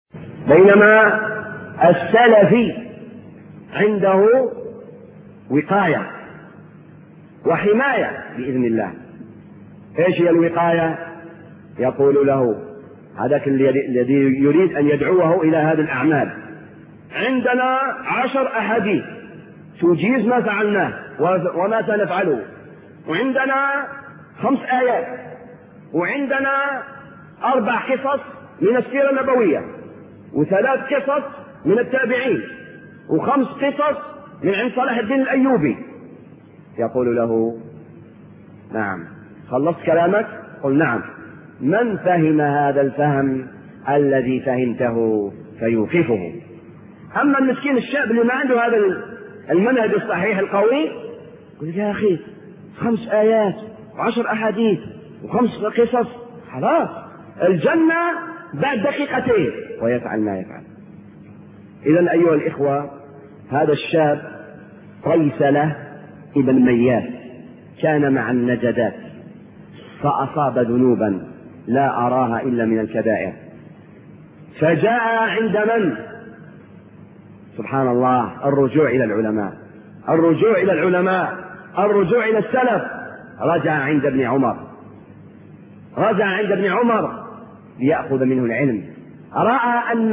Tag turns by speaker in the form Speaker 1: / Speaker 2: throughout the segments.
Speaker 1: بينما السلفي عنده وقاية وحماية بإذن الله. ايش هي الوقاية؟ يقول له هذاك الذي يريد أن يدعوه إلى هذه الأعمال: عندنا 10 أحاديث تجيز ما فعلناه وما سنفعله، وعندنا 5 آيات، وعندنا 4 قصص من السيرة النبوية، و3 قصص من التابعين، و5 قصص من عند صلاح الدين الأيوبي. يقول له: نعم، خلصت كلامك؟ قل: نعم. من فهم هذا الفهم الذي فهمته فيوقفه. أما المسكين الشاب اللي ما عنده هذا المنهج الصحيح القوي، يقول: يا أخي 5 آيات و10 أحاديث و5 قصص، خلاص الجنة بعد دقيقتين، ويفعل ما يفعل. إذن أيها الإخوة، هذا الشاب طيسلة ابن مياس كان مع النجدات فأصاب ذنوبا لا أراها إلا من الكبائر، فجاء عند من؟ سبحان الله، الرجوع إلى العلماء، الرجوع إلى العلماء، الرجوع إلى السلف. رجع عند ابن عمر، رجع عند ابن عمر ليأخذ منه العلم. رأى أن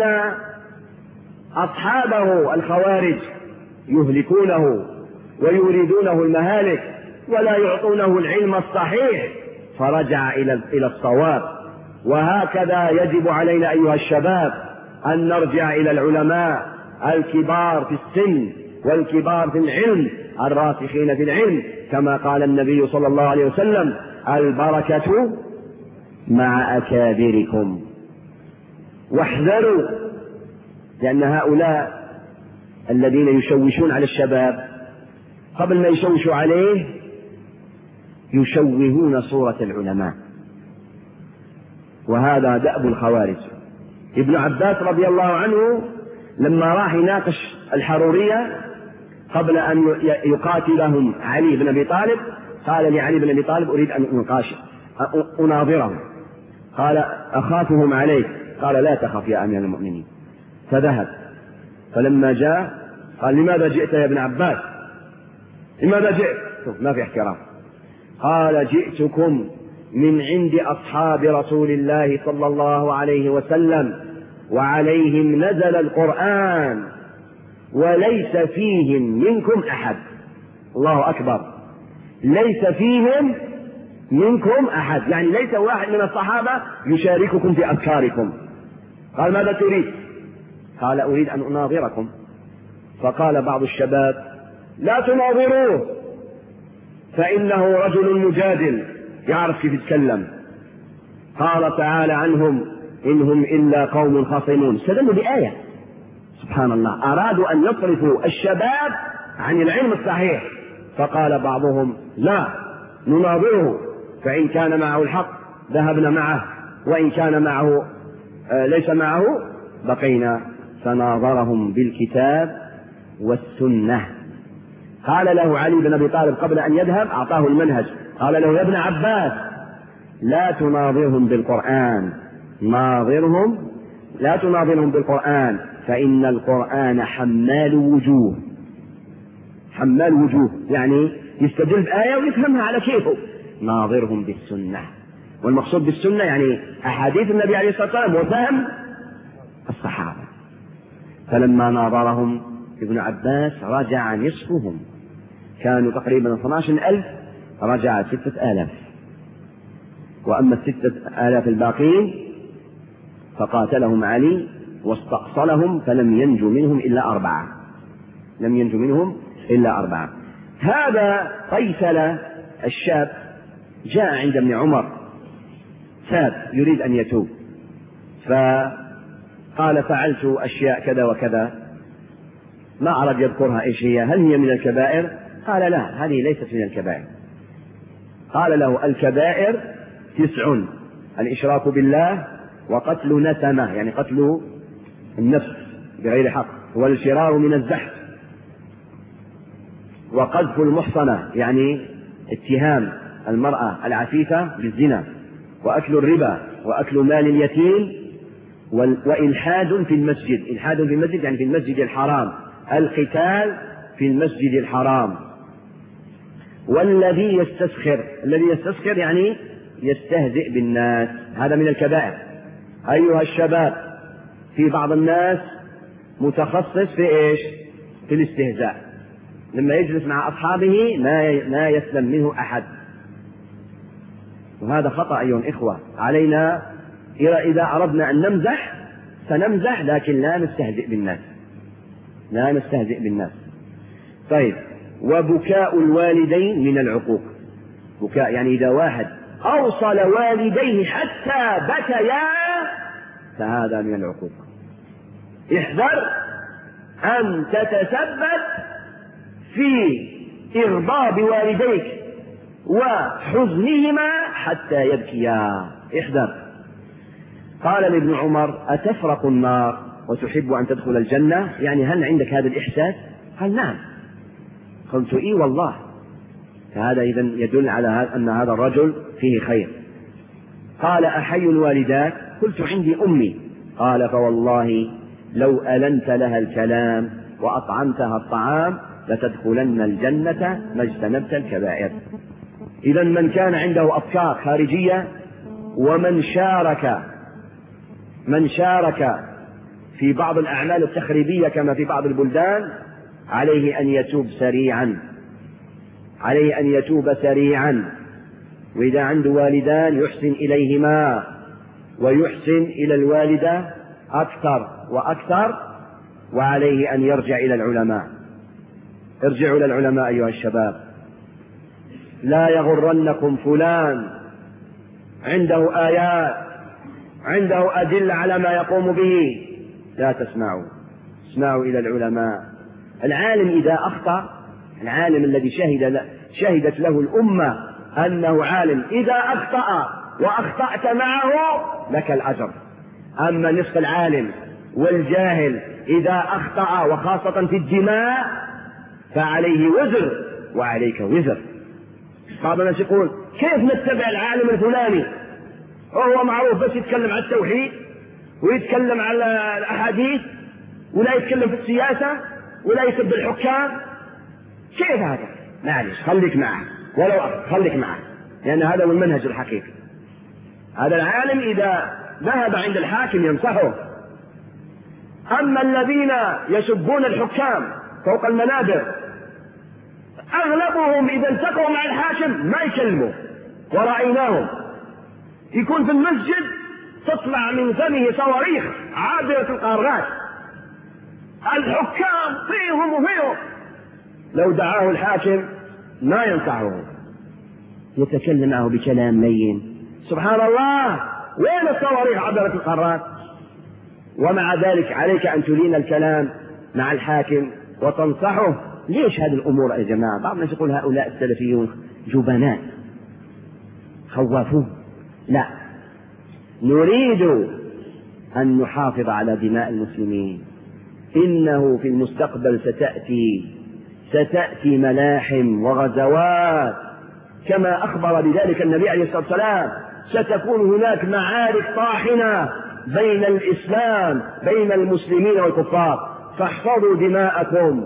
Speaker 1: أصحابه الخوارج يهلكونه ويريدونه المهالك ولا يعطونه العلم الصحيح، فرجع إلى الصواب. وهكذا يجب علينا أيها الشباب أن نرجع إلى العلماء الكبار في السن والكبار في العلم الراسخين في العلم، كما قال النبي صلى الله عليه وسلم: البركة مع أكابركم. واحذروا، لأن هؤلاء الذين يشوشون على الشباب قبل ما يشوشوا عليه يشوهون صورة العلماء، وهذا دأب الخوارج. ابن عباس رضي الله عنه لما راح يناقش الحرورية قبل أن يقاتلهم علي بن أبي طالب، قال لعلي بن أبي طالب: أريد أن أناظرهم. قال: أخافهم عليك. قال: لا تخف يا أمير المؤمنين. فذهب، فلما جاء قال: لماذا جئت يا ابن عباس؟ لماذا جئت؟ ما في احترام. قال: جئتكم من عند أصحاب رسول الله صلى الله عليه وسلم وعليهم نزل القرآن وليس فيهم منكم أحد. الله أكبر، ليس فيهم منكم أحد، يعني ليس واحد من الصحابة يشارككم في أفكاركم. قال: ماذا تريد؟ قال: أريد أن أناظركم. فقال بعض الشباب: لا تناظروه، فإنه رجل مجادل يعرف كيف يتكلم. قال تعالى عنهم: إنهم إلا قوم خصمون. استدلوا بآية. سبحان الله، أرادوا أن يصرفوا الشباب عن العلم الصحيح. فقال بعضهم: لا، نناظره، فإن كان معه الحق ذهبنا معه، وإن كان معه ليس معه بقينا. فناظرهم بالكتاب والسنة. قال له علي بن أبي طالب قبل أن يذهب، أعطاه المنهج، قال له: يا ابن عباس، لا تناظرهم بالقرآن، لا تناظرهم بالقرآن، فإن القرآن حمال وجوه. حمال وجوه يعني يستدل بآية ويفهمها على كيفه. ناظرهم بالسنة، والمقصود بالسنة يعني أحاديث النبي عليه الصلاة والسلام وفهم الصحابة. فلما ناظرهم ابن عباس رجع نصفهم، كانوا تقريبا 12,000، رجع 6,000. وأما 6,000 الباقين فقاتلهم علي واستأصلهم، فلم ينجو منهم إلا 4. لم ينجو منهم إلا 4. هذا قيسل الشاب جاء عند ابن عمر، تاب يريد أن يتوب، فقال: فعلت أشياء كذا وكذا، ما أراد يذكرها إيش هي، هل هي من الكبائر؟ قال: لا، هذه ليست من الكبائر. قال له: الكبائر 9: الإشراك بالله، وقتل نسمة يعني قتل النفس بغير حق، والفرار من الزحف، وقذف المحصنة يعني اتهام المرأة العفيفة بالزنا، وأكل الربا، وأكل مال اليتيم، وإلحاد في المسجد. إلحاد في المسجد يعني في المسجد الحرام، القتال في المسجد الحرام. والذي يستسخر، الذي يستسخر يعني يستهزئ بالناس، هذا من الكبائر. أيها الشباب، في بعض الناس متخصص في إيش؟ في الاستهزاء، لما يجلس مع أصحابه ما يسلم منه أحد، وهذا خطأ أيها الإخوة. علينا إذا أردنا أن نمزح فنمزح، لكن لا نستهزئ بالناس، لا نستهزئ بالناس. طيب، وبكاء الوالدين من العقوق. بكاء يعني إذا واحد أوصل والديه حتى بكيا فهذا من العقوق. احذر أن تتسبب في إغضاب والديك وحزنهما حتى يبكيا، احذر. قال لابن عمر: أتفرق النار وتحب أن تدخل الجنة؟ يعني هل عندك هذا الإحساس؟ قال: نعم. قلت: إي والله. فهذا إذن يدل على أن هذا الرجل فيه خير. قال: أحي الوالدات؟ قلت: عندي أمي. قال: فوالله لو ألنت لها الكلام وأطعمتها الطعام لتدخلن الجنة ما اجتنبت الكبائر. إذا من كان عنده أفكار خارجية ومن شارك في بعض الأعمال التخريبية كما في بعض البلدان عليه أن يتوب سريعا. وإذا عنده والدان يحسن إليهما، ويحسن إلى الوالدة أكثر وأكثر، وعليه أن يرجع إلى العلماء. ارجعوا إلى العلماء أيها الشباب. لا يغرنكم فلان عنده آيات، عنده أدلة على ما يقوم به، لا تسمعوا، اسمعوا إلى العلماء. العالم إذا أخطأ، العالم الذي شهدت له الأمة أنه عالم، إذا أخطأ وأخطأت معه لك الأجر. أما نصف العالم والجاهل إذا أخطأ وخاصة في الدماء فعليه وزر وعليك وزر. بعض الناس يقول: كيف نتبع العالم الفلاني وهو معروف بس يتكلم عن التوحيد ويتكلم على الأحاديث ولا يتكلم في السياسة ولا يسب الحكام؟ كيف هذا؟ معلش خليك معه، ولو خليك معه، لأن هذا هو المنهج الحقيقي. هذا العالم إذا ذهب عند الحاكم ينصحه. أما الذين يسبون الحكام فوق المنابر أغلبهم إذا التقوا مع الحاكم ما يكلموا، ورأيناهم يكون في المسجد تطلع من فمه صواريخ عابرة القارات، الحكام فيهم وفيهم. لو دعاه الحاكم ما ينفعه، يتكلم معه بكلام لين. سبحان الله، وين الصواريخ عابرة القارات؟ ومع ذلك عليك أن تلين الكلام مع الحاكم وتنصحه. ليش هذه الأمور يا جماعة؟ بعض الناس يقول هؤلاء السلفيون جبناء خوافون. لا، نريد أن نحافظ على دماء المسلمين. إنه في المستقبل ستأتي ملاحم وغزوات كما أخبر بذلك النبي عليه الصلاة والسلام. ستكون هناك معارك طاحنة بين الإسلام، بين المسلمين والكفار. فاحفظوا دماءكم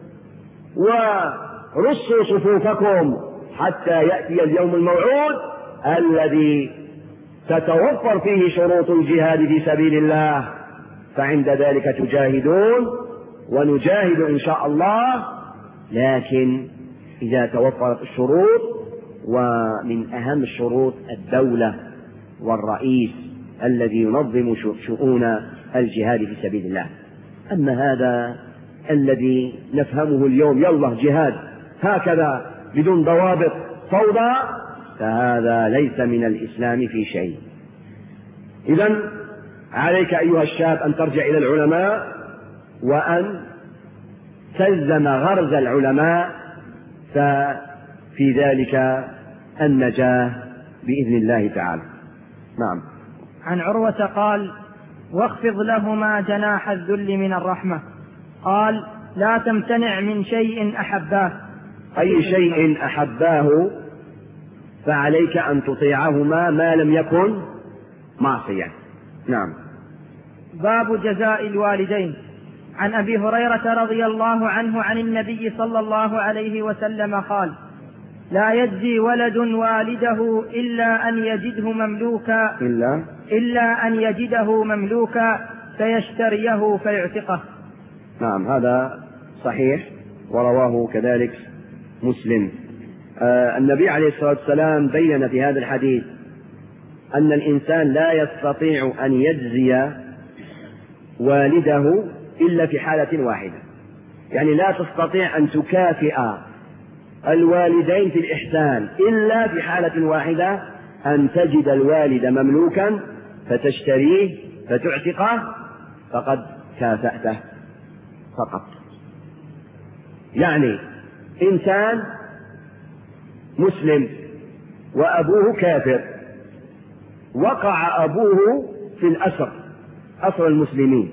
Speaker 1: ورصوا صفوفكم حتى يأتي اليوم الموعود الذي تتوفر فيه شروط الجهاد في سبيل الله، فعند ذلك تجاهدون ونجاهد إن شاء الله. لكن إذا توفرت الشروط، ومن أهم الشروط الدولة والرئيس الذي ينظم شؤون الجهاد في سبيل الله. أما هذا الذي نفهمه اليوم يلا جهاد هكذا بدون ضوابط فوضى، فهذا ليس من الإسلام في شيء. إذن عليك أيها الشاب أن ترجع إلى العلماء وأن تلزم غرز العلماء، ففي ذلك النجاة بإذن الله تعالى. نعم.
Speaker 2: عن عروة قال: واخفض لهما جناح الذل من الرحمة. قال: لا تمتنع من شيء أحباه.
Speaker 1: أي شيء أحباه فعليك أن تطيعهما ما لم يكن معصية. نعم.
Speaker 2: باب جزاء الوالدين. عن أبي هريرة رضي الله عنه عن النبي صلى الله عليه وسلم قال: لا يجزي ولد والده إلا أن يجده مملوكا فيشتريه فيعتقه.
Speaker 1: نعم، هذا صحيح، ورواه كذلك مسلم. النبي عليه الصلاة والسلام بين في هذا الحديث أن الإنسان لا يستطيع أن يجزي والده إلا في حالة واحدة، يعني لا تستطيع أن تكافئ الوالدين في الإحسان إلا في حالة واحدة، أن تجد الوالد مملوكا فتشتريه فتعتقه، فقد كافأته فقط. يعني إنسان مسلم وأبوه كافر، وقع أبوه في أسر المسلمين،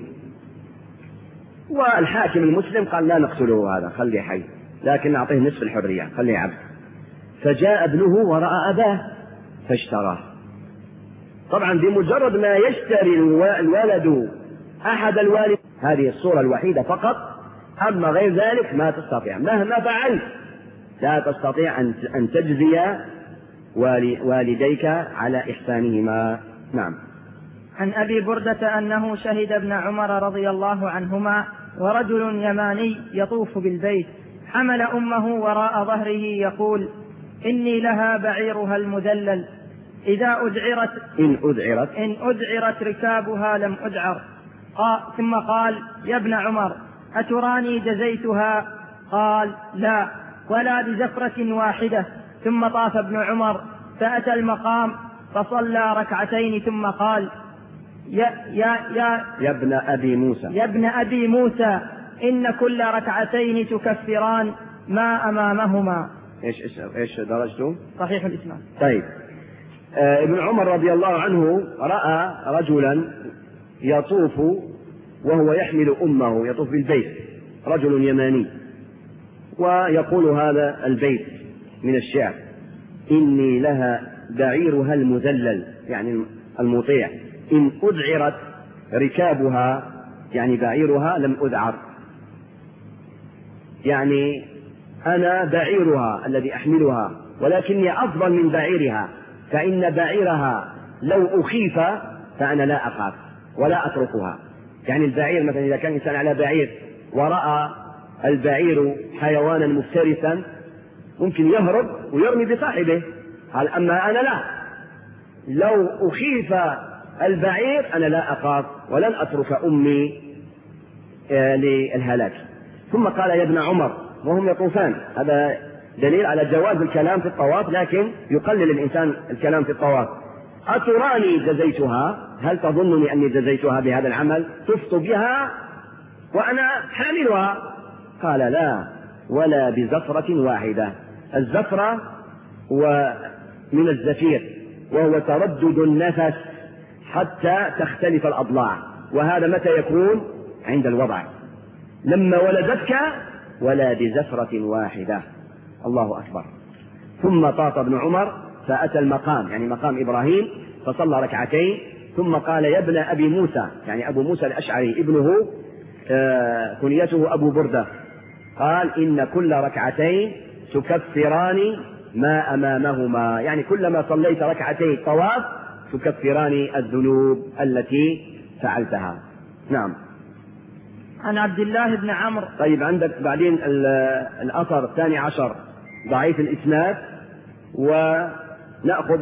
Speaker 1: والحاكم المسلم قال: لا نقتله، هذا خليه حي، لكن نعطيه نصف الحرية، خليه عبد. فجاء ابنه ورأى أباه فاشتراه. طبعا بمجرد ما يشتري الولد أحد الوالد، هذه الصورة الوحيدة فقط، أما غير ذلك ما تستطيع، مهما فعلت لا تستطيع أن تجزي والديك على إحسانهما. نعم.
Speaker 2: عن أبي بردة أنه شهد ابن عمر رضي الله عنهما ورجل يماني يطوف بالبيت، حمل أمه وراء ظهره يقول: إني لها بعيرها المدلل، إن أذعرت ركابها لم أذعر. ثم قال: يا ابن عمر، أتراني جزيتها؟ قال: لا، ولا بزفرة واحدة. ثم طاف ابن عمر فأتى المقام فصلى ركعتين، ثم قال: يا ابن أبي موسى، إن كل ركعتين تكفران ما أمامهما.
Speaker 1: إيش درجته؟
Speaker 2: صحيح الإسناد.
Speaker 1: طيب. ابن عمر رضي الله عنه رأى رجلا يطوف وهو يحمل أمه، يطوف بالبيت، رجل يماني، ويقول هذا البيت من الشعر: إني لها بعيرها المذلل، يعني المطيع، إن أذعرت ركابها، يعني بعيرها لم أذعر، يعني أنا بعيرها الذي أحملها، ولكني أفضل من بعيرها، فإن بعيرها لو أخيف فأنا لا أخاف ولا أتركها. يعني البعير مثلا إذا كان إنسان على بعير ورأى البعير حيوانا مفترسا ممكن يهرب ويرمي بصاحبه، قال: أما أنا لا، لو أخيف البعير أنا لا أخاف ولن أترك أمي للهلاك. ثم قال: يا ابن عمر، وهم يطوفان. هذا دليل على جواز الكلام في الطواف، لكن يقلل الإنسان الكلام في الطواف. أتراني جزيتها؟ هل تظنني أني جزيتها بهذا العمل؟ طفت بها وأنا حاملها. قال: لا، ولا بزفرة واحدة. الزفرة ومن الزفير، وهو تردد النفس حتى تختلف الأضلاع، وهذا متى يكون؟ عند الوضع، لما ولدتك، ولا بزفرة واحدة. الله أكبر. ثم طاف ابن عمر فأتى المقام، يعني مقام إبراهيم، فصلى ركعتين، ثم قال: يا ابن أبي موسى، يعني أبو موسى الأشعري ابنه كنيته أبو بردة، قال: إن كل ركعتين تكفران ما أمامهما، يعني كلما صليت ركعتين طواف تكفران الذنوب التي فعلتها. نعم.
Speaker 2: عن عبد الله بن عمرو.
Speaker 1: طيب، عندك بعدين الأثر 12 ضعيف الإسناد، ونأخذ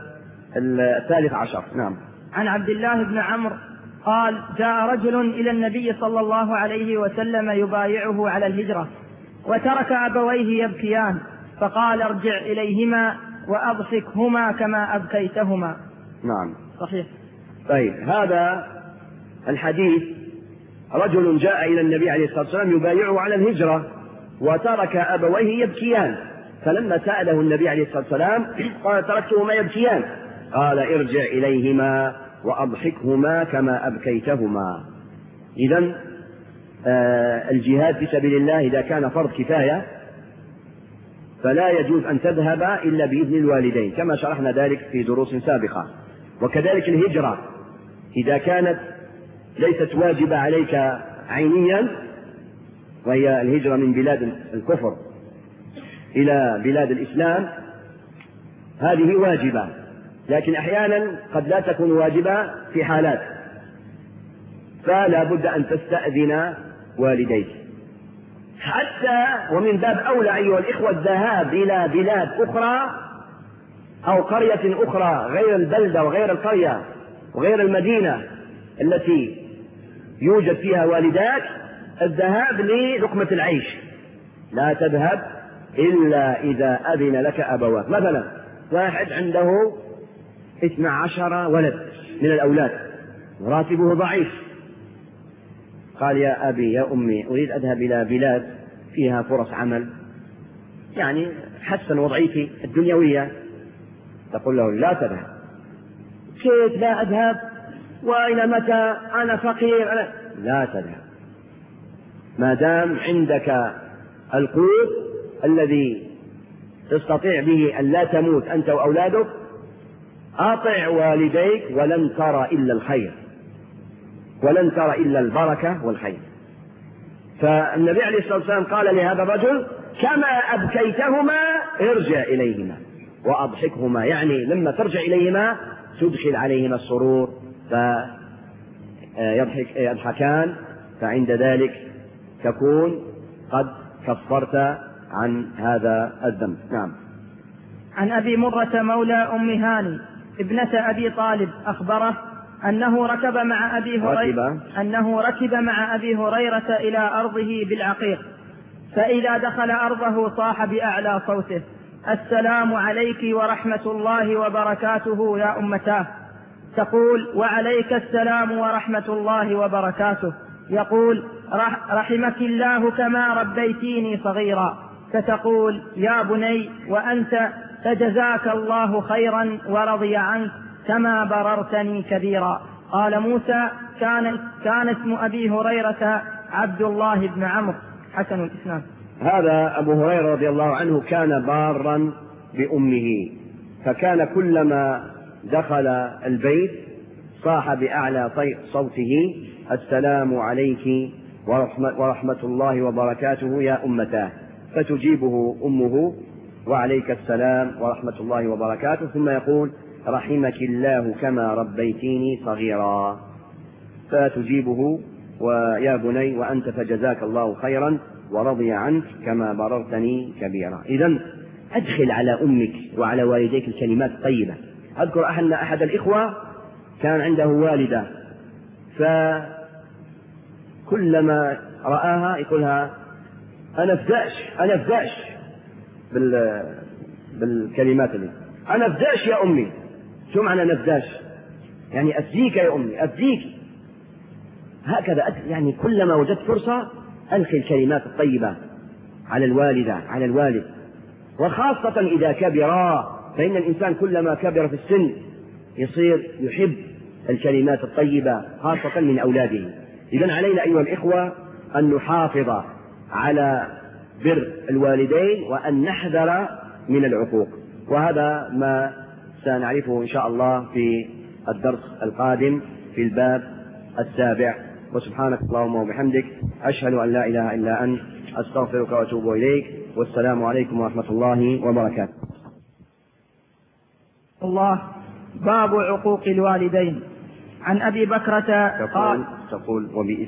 Speaker 1: 13. نعم.
Speaker 2: عن عبد الله بن عمرو قال: جاء رجل إلى النبي صلى الله عليه وسلم يبايعه على الهجرة، وترك أبويه يبكيان، فقال: ارجع إليهما وأضحكهما كما أبكيتهما.
Speaker 1: نعم.
Speaker 2: صحيح.
Speaker 1: طيب، هذا الحديث رجل جاء إلى النبي عليه الصلاة والسلام يبايعه على الهجرة، وترك أبويه يبكيان، فلما سأله النبي عليه الصلاة والسلام قال: تركتهما يبكيان. قال: ارجع إليهما وأضحكهما كما أبكيتهما. إذن الجهاد في سبيل الله إذا كان فرض كفاية فلا يجوز أن تذهب إلا بإذن الوالدين، كما شرحنا ذلك في دروس سابقة. وكذلك الهجرة إذا كانت ليست واجبة عليك عينيا، وهي الهجرة من بلاد الكفر إلى بلاد الإسلام، هذه واجبة، لكن أحيانا قد لا تكون واجبة في حالات، فلا بد أن تستأذن والديك. حتى ومن باب أولى أيها الإخوة الذهاب إلى بلاد أخرى أو قرية أخرى غير البلدة وغير القرية وغير المدينة التي يوجد فيها والداك، الذهاب للقمة العيش، لا تذهب إلا إذا أذن لك أبواك. مثلا واحد عنده 12 ولد من الأولاد وراتبه ضعيف، قال يا أبي يا أمي أريد أذهب إلى بلاد فيها فرص عمل، يعني حسن وضعيتي الدنيوية، تقول له لا تذهب. كيف لا أذهب وإلى متى أنا فقير؟ لا تذهب ما دام عندك القوت الذي تستطيع به أن لا تموت أنت وأولادك، أطع والديك ولن ترى إلا الخير، ولن ترى إلا البركة والخير. فالنبي عليه الصلاة والسلام قال لهذا الرجل كما أبكيتهما ارجع إليهما وأضحكهما، يعني لما ترجع إليهما تدخل عليهما السرور فيضحكان، فعند ذلك تكون قد كفرت عن هذا الذنب. نعم.
Speaker 2: عن أبي مرة مولى أم هاني ابنة أبي طالب أخبره أنه ركب مع أبي هريرة إلى أرضه بالعقيق، فإذا دخل أرضه صاح بأعلى صوته السلام عليك ورحمة الله وبركاته يا أمتاه، تقول وعليك السلام ورحمة الله وبركاته، يقول رحمك الله كما ربيتيني صغيرا، فتقول يا بني وأنت فجزاك الله خيرا ورضي عنك كما بررتني كبيرا. قال موسى كان اسم أبي هريرة عبد الله بن عمرو، حسن الإسناد.
Speaker 1: هذا أبو هريرة رضي الله عنه كان بارا بأمه، فكان كلما دخل البيت صاح بأعلى صوته السلام عليك ورحمة الله وبركاته يا أمتاه، فتجيبه أمه وعليك السلام ورحمة الله وبركاته، ثم يقول رحمك الله كما ربيتيني صغيرا، فتجيبه ويا بني وأنت فجزاك الله خيرا ورضي عنك كما بررتني كبيرا. إذن أدخل على أمك وعلى والديك الكلمات الطيبة. أذكر أن أحد الإخوة كان عنده والدة، فكلما رآها يقولها أنا فداش بالكلمات اللي أنا فداش يا أمي. شو معنى نفداش؟ يعني أفديك يا أمي، أفديك. هكذا يعني كلما وجدت فرصة ألقي الكلمات الطيبة على الوالدة على الوالد، وخاصة إذا كبرا، فإن الإنسان كلما كبر في السن يصير يحب الكلمات الطيبة خاصة من أولاده. إذن علينا أيها الإخوة أن نحافظ على بر الوالدين وأن نحذر من العقوق، وهذا ما سنعرفه إن شاء الله في الدرس القادم في الباب 7. وسبحانك اللهم وبحمدك أشهد أن لا إله إلا أنت أستغفرك وأتوب إليك، والسلام عليكم ورحمة الله وبركاته.
Speaker 2: الله. باب عقوق الوالدين. عن أبي بكرة
Speaker 1: تقول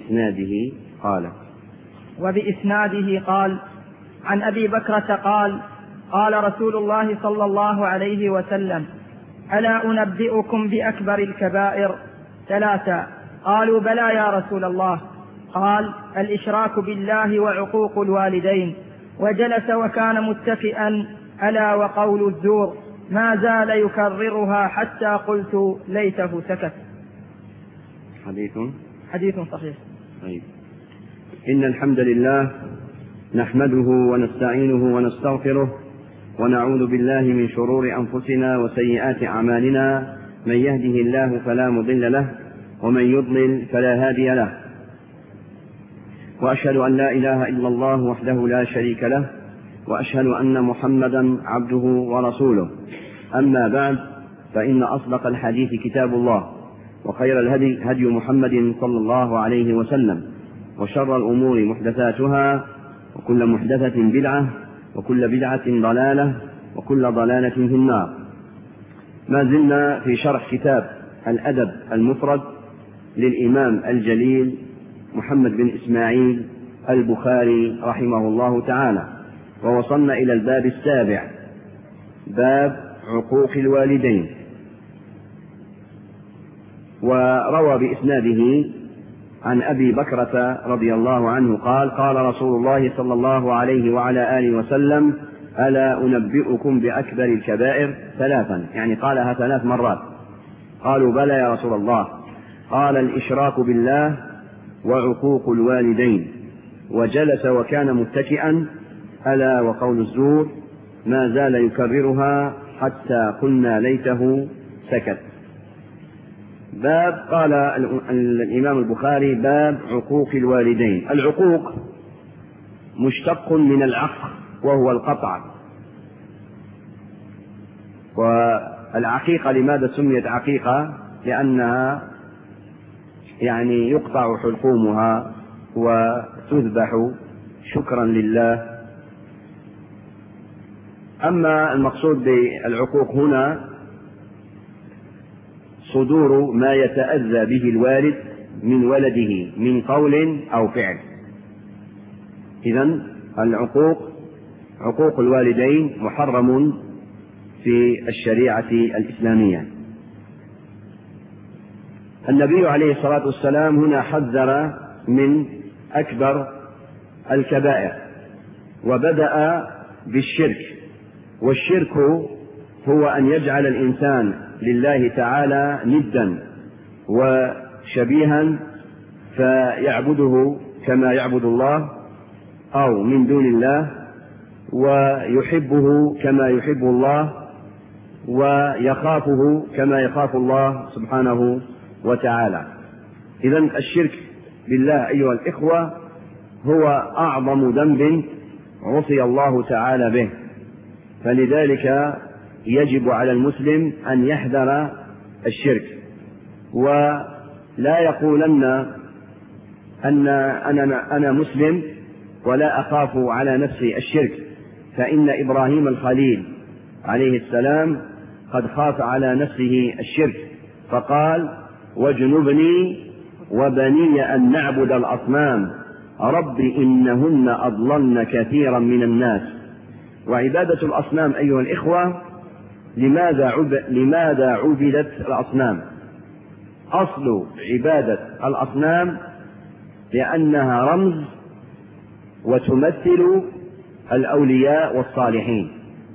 Speaker 1: وبإسناده قال
Speaker 2: عن أبي بكرة قال رسول الله صلى الله عليه وسلم ألا أنبئكم بأكبر الكبائر 3؟ قالوا بلى يا رسول الله. قال الإشراك بالله وعقوق الوالدين، وجلس وكان متكئا ألا وقول الزور، ما زال يكررها حتى قلت ليته سكت. حديث صحيح.
Speaker 1: طيب. إن الحمد لله نحمده ونستعينه ونستغفره ونعوذ بالله من شرور أنفسنا وسيئات أعمالنا، من يهده الله فلا مضل له ومن يضلل فلا هادي له، وأشهد أن لا إله إلا الله وحده لا شريك له، وأشهد أن محمدا عبده ورسوله. أما بعد، فإن أصدق الحديث كتاب الله، وخير الهدي هدي محمد صلى الله عليه وسلم، وشر الأمور محدثاتها، وكل محدثة بدعة، وكل بدعة ضلالة، وكل ضلالة في النار. ما زلنا في شرح كتاب الأدب المفرد للإمام الجليل محمد بن إسماعيل البخاري رحمه الله تعالى، ووصلنا إلى الباب السابع، باب عقوق الوالدين. وروى بإسناده عن أبي بكرة رضي الله عنه قال: قال رسول الله صلى الله عليه وعلى آله وسلم: ألا أنبئكم بأكبر الكبائر؟ ثلاثا، يعني قالها 3 مرات. قالوا: بلى يا رسول الله. قال: الإشراك بالله وعقوق الوالدين. وجلس وكان متكئا: ألا وقول الزور. ما زال يكررها حتى قلنا ليته سكت. باب، قال الإمام البخاري: باب عقوق الوالدين. العقوق مشتق من العق، وهو القطع. والعقيقة لماذا سميت عقيقة؟ لأنها يعني يقطع حلقومها وتذبح شكرا لله. أما المقصود بالعقوق هنا صدور ما يتأذى به الوالد من ولده من قول أو فعل. إذن عقوق الوالدين محرم في الشريعة الإسلامية. النبي عليه الصلاة والسلام هنا حذر من أكبر الكبائر، وبدأ بالشرك. والشرك هو أن يجعل الإنسان لله تعالى ندا وشبيها، فيعبده كما يعبد الله أو من دون الله، ويحبه كما يحب الله، ويخافه كما يخاف الله سبحانه وتعالى. إذن الشرك بالله أيها الإخوة هو أعظم ذنب عصي الله تعالى به، فلذلك يجب على المسلم أن يحذر الشرك، ولا يقولن أن أنا مسلم ولا أخاف على نفسي الشرك، فإن إبراهيم الخليل عليه السلام قد خاف على نفسه الشرك، فقال: واجنبني وبني أن نعبد الأصنام رب إنهن أضللن كثيرا من الناس. وعبادة الأصنام أيها الإخوة، لماذا عبدت الأصنام؟ أصل عبادة الأصنام لأنها رمز وتمثل الأولياء والصالحين.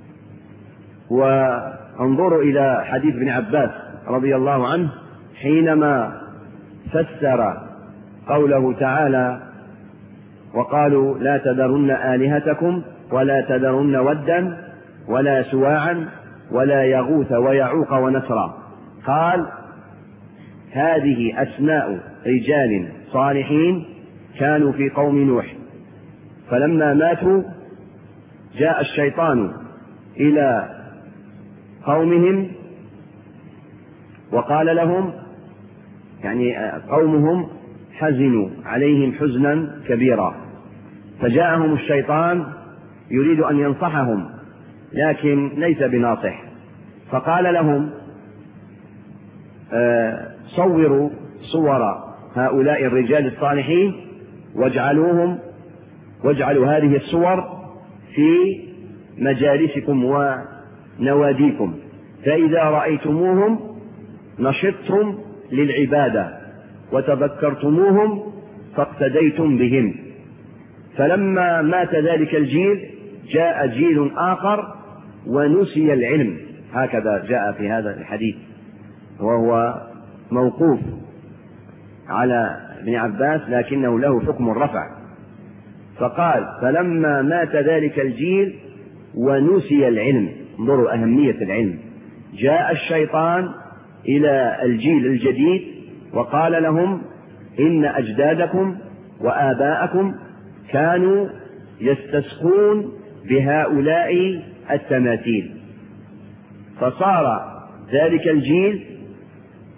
Speaker 1: وانظروا إلى حديث ابن عباس رضي الله عنه حينما فسر قوله تعالى: وقالوا لا تذرن آلهتكم ولا تذرن ودا ولا سواعا ولا يغوث ويعوق ونسرا. قال: هذه أسماء رجال صالحين كانوا في قوم نوح، فلما ماتوا جاء الشيطان إلى قومهم وقال لهم، يعني قومهم حزنوا عليهم حزنا كبيرا، فجاءهم الشيطان يريد أن ينصحهم لكن ليس بناصح، فقال لهم: صوروا صور هؤلاء الرجال الصالحين واجعلوا هذه الصور في مجالسكم ونواديكم، فإذا رأيتموهم نشطتم للعبادة وتذكرتموهم فاقتديتم بهم. فلما مات ذلك الجيل جاء جيل آخر ونسي العلم، هكذا جاء في هذا الحديث، وهو موقوف على ابن عباس لكنه له حكم الرفع. فقال: فلما مات ذلك الجيل ونسي العلم، انظروا أهمية العلم، جاء الشيطان إلى الجيل الجديد وقال لهم: إن أجدادكم وآباءكم كانوا يستسقون بهؤلاء التماثيل. فصار ذلك الجيل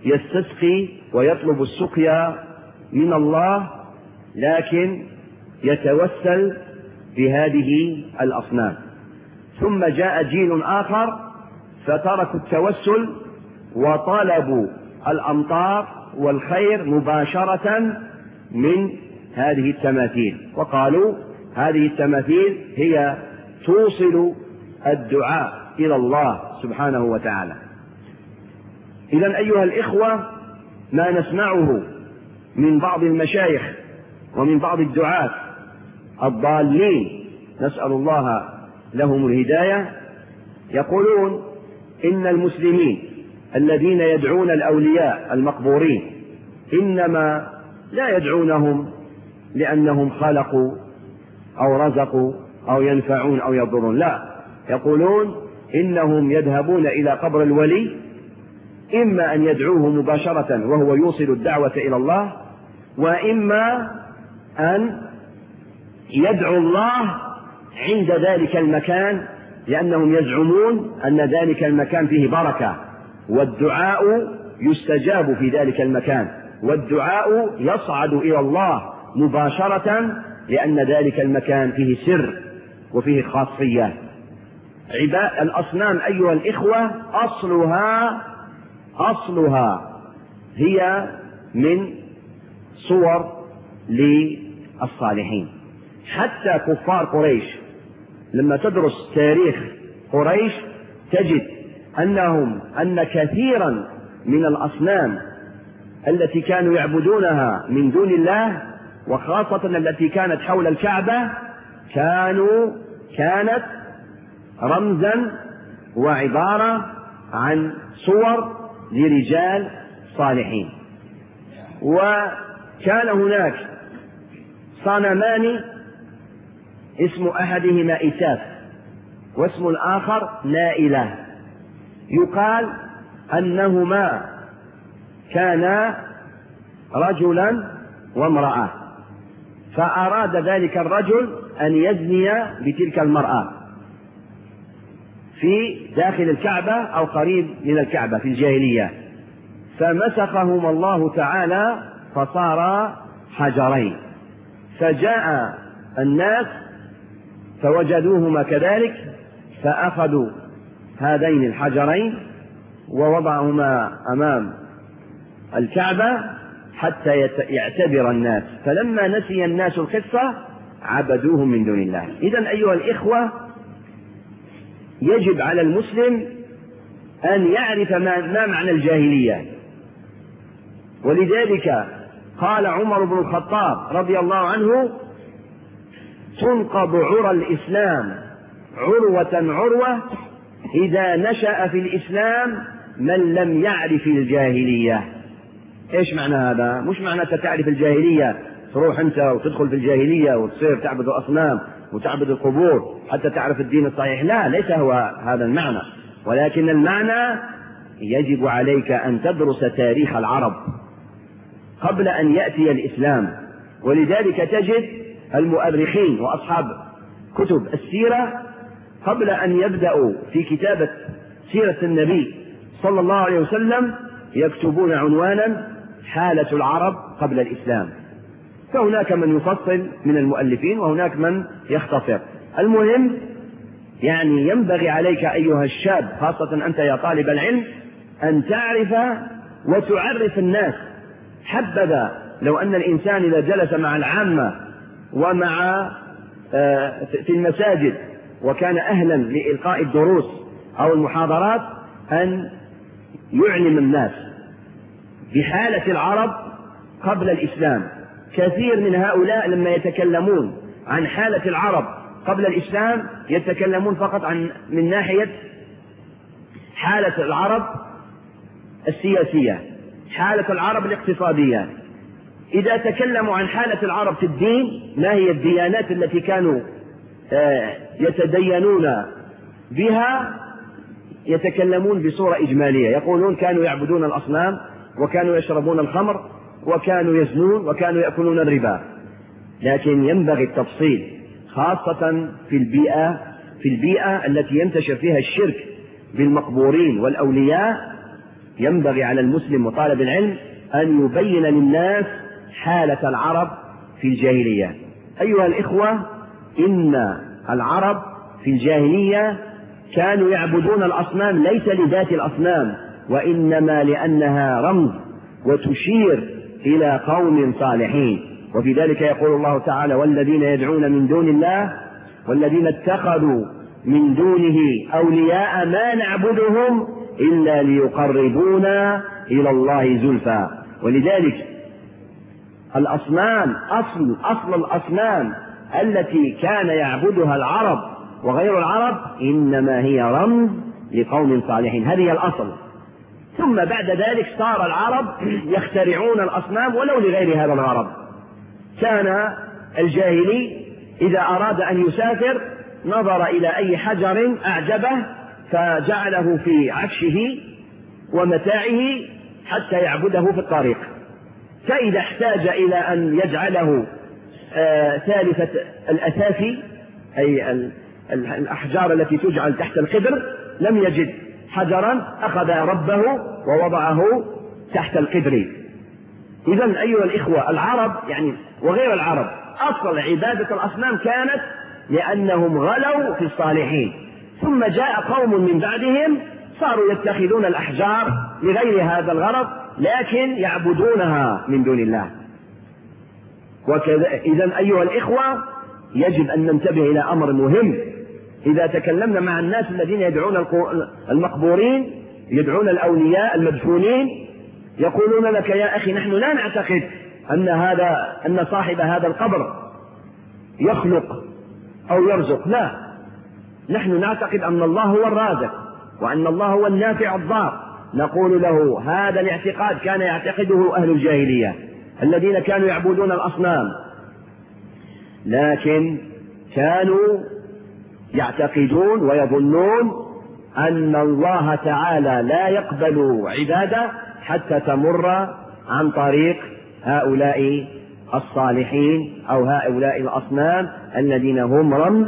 Speaker 1: يستسقي ويطلب السقيا من الله، لكن يتوسل بهذه الأصنام. ثم جاء جيل آخر فتركوا التوسل وطلبوا الأمطار والخير مباشرة من هذه التماثيل، وقالوا هذه التماثيل هي توصل الدعاء إلى الله سبحانه وتعالى. إذن أيها الإخوة، ما نسمعه من بعض المشايخ ومن بعض الدعاة الضالين، نسأل الله لهم الهداية، يقولون إن المسلمين الذين يدعون الأولياء المقبورين إنما لا يدعونهم لأنهم خلقوا أو رزقوا أو ينفعون أو يضرون، لا، يقولون إنهم يذهبون إلى قبر الولي إما أن يدعوه مباشرة وهو يوصل الدعوة إلى الله، وإما أن يدعو الله عند ذلك المكان، لأنهم يزعمون أن ذلك المكان فيه بركة، والدعاء يستجاب في ذلك المكان، والدعاء يصعد إلى الله مباشرة، لأن ذلك المكان فيه سر وفيه خاصية. الأصنام أيها الإخوة أصلها هي من صور للصالحين. حتى كفار قريش لما تدرس تاريخ قريش تجد أن كثيرا من الأصنام التي كانوا يعبدونها من دون الله، وخاصة التي كانت حول الكعبة، كانت رمزا وعبارة عن صور لرجال صالحين. وكان هناك صنمان اسم أحدهما إساف واسم الآخر نائلة، يقال أنهما كانا رجلا وامرأة، فأراد ذلك الرجل أن يزني بتلك المرأة في داخل الكعبة أو قريب من الكعبة في الجاهلية، فمسخهما الله تعالى فصار حجرين، فجاء الناس فوجدوهما كذلك، فأخذوا هذين الحجرين ووضعهما أمام الكعبة حتى يعتبر الناس، فلما نسي الناس القصة عبدوهم من دون الله. إذن أيها الإخوة، يجب على المسلم أن يعرف ما معنى الجاهلية، ولذلك قال عمر بن الخطاب رضي الله عنه: تنقض عرى الإسلام عروة عروة إذا نشأ في الإسلام من لم يعرف الجاهلية. إيش معنى هذا؟ مش معنى تعرف الجاهلية تروح أنت وتدخل في الجاهلية وتصير تعبد الأصنام وتعبد القبور حتى تعرف الدين الصحيح، لا، ليس هو هذا المعنى، ولكن المعنى يجب عليك أن تدرس تاريخ العرب قبل أن يأتي الإسلام. ولذلك تجد المؤرخين وأصحاب كتب السيرة قبل أن يبدأوا في كتابة سيرة النبي صلى الله عليه وسلم يكتبون عنوانا: حالة العرب قبل الإسلام. فهناك من يفصل من المؤلفين وهناك من يختصر. المهم يعني ينبغي عليك أيها الشاب، خاصة أنت يا طالب العلم، أن تعرف وتعرف الناس. حبذا لو أن الإنسان إذا جلس مع العامة ومع في المساجد وكان أهلا لإلقاء الدروس أو المحاضرات أن يعلم الناس بحالة العرب قبل الإسلام. كثير من هؤلاء لما يتكلمون عن حالة العرب قبل الإسلام يتكلمون فقط من ناحية حالة العرب السياسية، حالة العرب الاقتصادية. إذا تكلموا عن حالة العرب في الدين، ما هي الديانات التي كانوا يتدينون بها، يتكلمون بصورة إجمالية، يقولون كانوا يعبدون الأصنام، وكانوا يشربون الخمر، وكانوا يزنون، وكانوا يأكلون الربا. لكن ينبغي التفصيل، خاصة في البيئة التي ينتشر فيها الشرك بالمقبورين والأولياء، ينبغي على المسلم وطالب العلم أن يبين للناس حالة العرب في الجاهلية. أيها الإخوة، إن العرب في الجاهلية كانوا يعبدون الأصنام ليس لذات الأصنام، وإنما لأنها رمز وتشير إلى قوم صالحين. وفي ذلك يقول الله تعالى: والذين يدعون من دون الله والذين اتخذوا من دونه أولياء ما نعبدهم إلا ليقربونا إلى الله زلفى. ولذلك الأصنام أصل الأصنام التي كان يعبدها العرب وغير العرب إنما هي رمز لقوم صالحين، هذه الأصل. ثم بعد ذلك صار العرب يخترعون الأصنام ولو لغير هذا الغرض. كان الجاهلي إذا أراد أن يسافر نظر إلى أي حجر أعجبه فجعله في عفشه ومتاعه حتى يعبده في الطريق، فإذا احتاج إلى أن يجعله ثالثة الأثافي أي الأحجار التي تجعل تحت القدر لم يجد حجرا أخذ ربه ووضعه تحت القدر. إذن أيها الإخوة، العرب يعني وغير العرب أصل عبادة الأصنام كانت لأنهم غلوا في الصالحين، ثم جاء قوم من بعدهم صاروا يتخذون الأحجار لغير هذا الغرض لكن يعبدونها من دون الله. إذن أيها الإخوة يجب أن ننتبه إلى أمر مهم. إذا تكلمنا مع الناس الذين يدعون المقبورين يدعون الأولياء المدفونين يقولون لك: يا أخي نحن لا نعتقد أن صاحب هذا القبر يخلق أو يرزق، لا، نحن نعتقد أن الله هو الرازق وأن الله هو النافع الضار. نقول له: هذا الاعتقاد كان يعتقده أهل الجاهلية الذين كانوا يعبدون الأصنام، لكن كانوا يعتقدون ويظنون أن الله تعالى لا يقبل عبادة حتى تمر عن طريق هؤلاء الصالحين أو هؤلاء الأصنام الذين هم رمز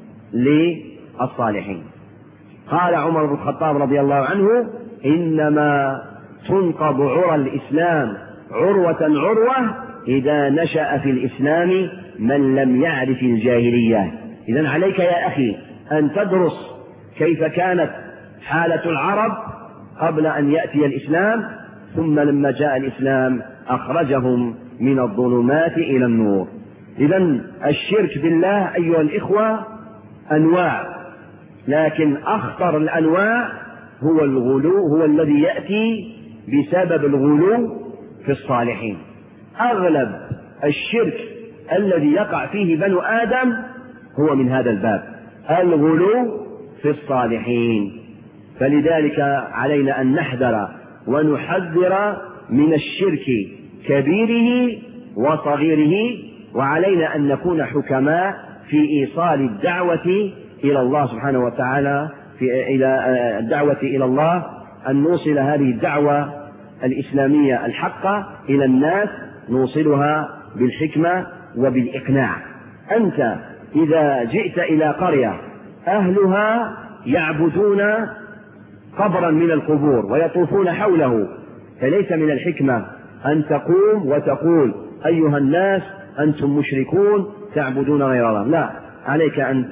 Speaker 1: للصالحين. قال عمر بن الخطاب رضي الله عنه: إنما تنقض عرى الإسلام عروة عروة إذا نشأ في الإسلام من لم يعرف الجاهلية. إذن عليك يا أخي أن تدرس كيف كانت حالة العرب قبل أن يأتي الإسلام، ثم لما جاء الإسلام أخرجهم من الظلمات إلى النور. إذن الشرك بالله أيها الإخوة أنواع، لكن أخطر الأنواع هو الغلو، هو الذي يأتي بسبب الغلو في الصالحين. أغلب الشرك الذي يقع فيه بنو آدم هو من هذا الباب، الغلو في الصالحين. فلذلك علينا أن نحذر ونحذر من الشرك كبيره وصغيره، وعلينا أن نكون حكماء في إيصال الدعوة إلى الله سبحانه وتعالى، إلى الدعوة إلى الله، أن نوصل هذه الدعوة الإسلامية الحقة إلى الناس، نوصلها بالحكمة وبالإقناع. أنت إذا جئت إلى قرية أهلها يعبدون قبرا من القبور ويطوفون حوله، فليس من الحكمة أن تقوم وتقول: أيها الناس أنتم مشركون تعبدون غير الله. لا، عليك أن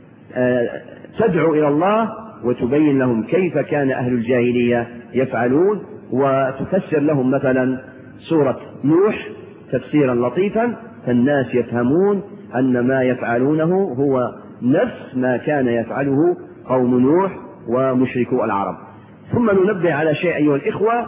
Speaker 1: تدعو إلى الله وتبين لهم كيف كان أهل الجاهلية يفعلون، وتفسر لهم مثلا سورة نوح تفسيرا لطيفا فالناس يفهمون أن ما يفعلونه هو نفس ما كان يفعله قوم نوح ومشركو العرب. ثم ننبه على شيء أيها الإخوة،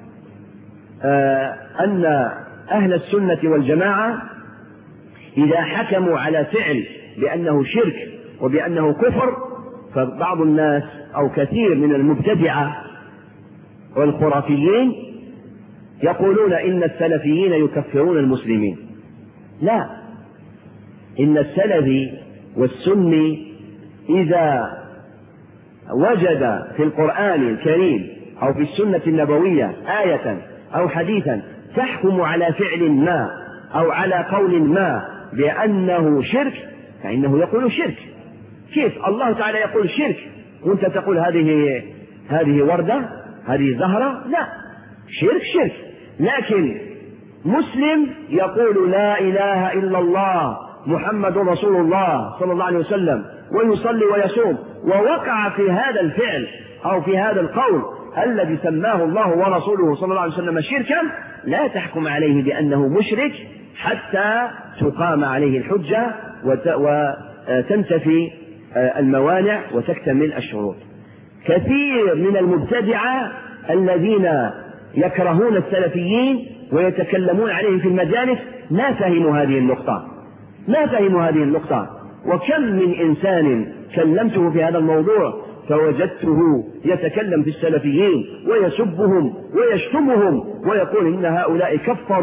Speaker 1: أن أهل السنة والجماعة إذا حكموا على فعل بأنه شرك وبأنه كفر، فبعض الناس أو كثير من المبتدعة والخرافيين يقولون إن السلفيين يكفرون المسلمين. لا، إن السلفي والسني إذا وجد في القرآن الكريم أو في السنة النبوية آية أو حديثا تحكم على فعل ما أو على قول ما بأنه شرك فإنه يقول شرك. كيف الله تعالى يقول شرك وأنت تقول هذه وردة، هذه زهرة؟ لا، شرك شرك. لكن مسلم يقول لا إله إلا الله محمد رسول الله صلى الله عليه وسلم ويصلي ويصوم، ووقع في هذا الفعل أو في هذا القول الذي سماه الله ورسوله صلى الله عليه وسلم شركا، لا تحكم عليه بأنه مشرك حتى تقام عليه الحجة وتنتفي الموانع وتكتمل الشروط. كثير من المبتدعة الذين يكرهون السلفيين ويتكلمون عليهم في المجالس ما فهموا هذه النقطة. وكم من إنسان كلمته في هذا الموضوع فوجدته يتكلم في السلفيين ويسبهم ويشتمهم ويقول إن هؤلاء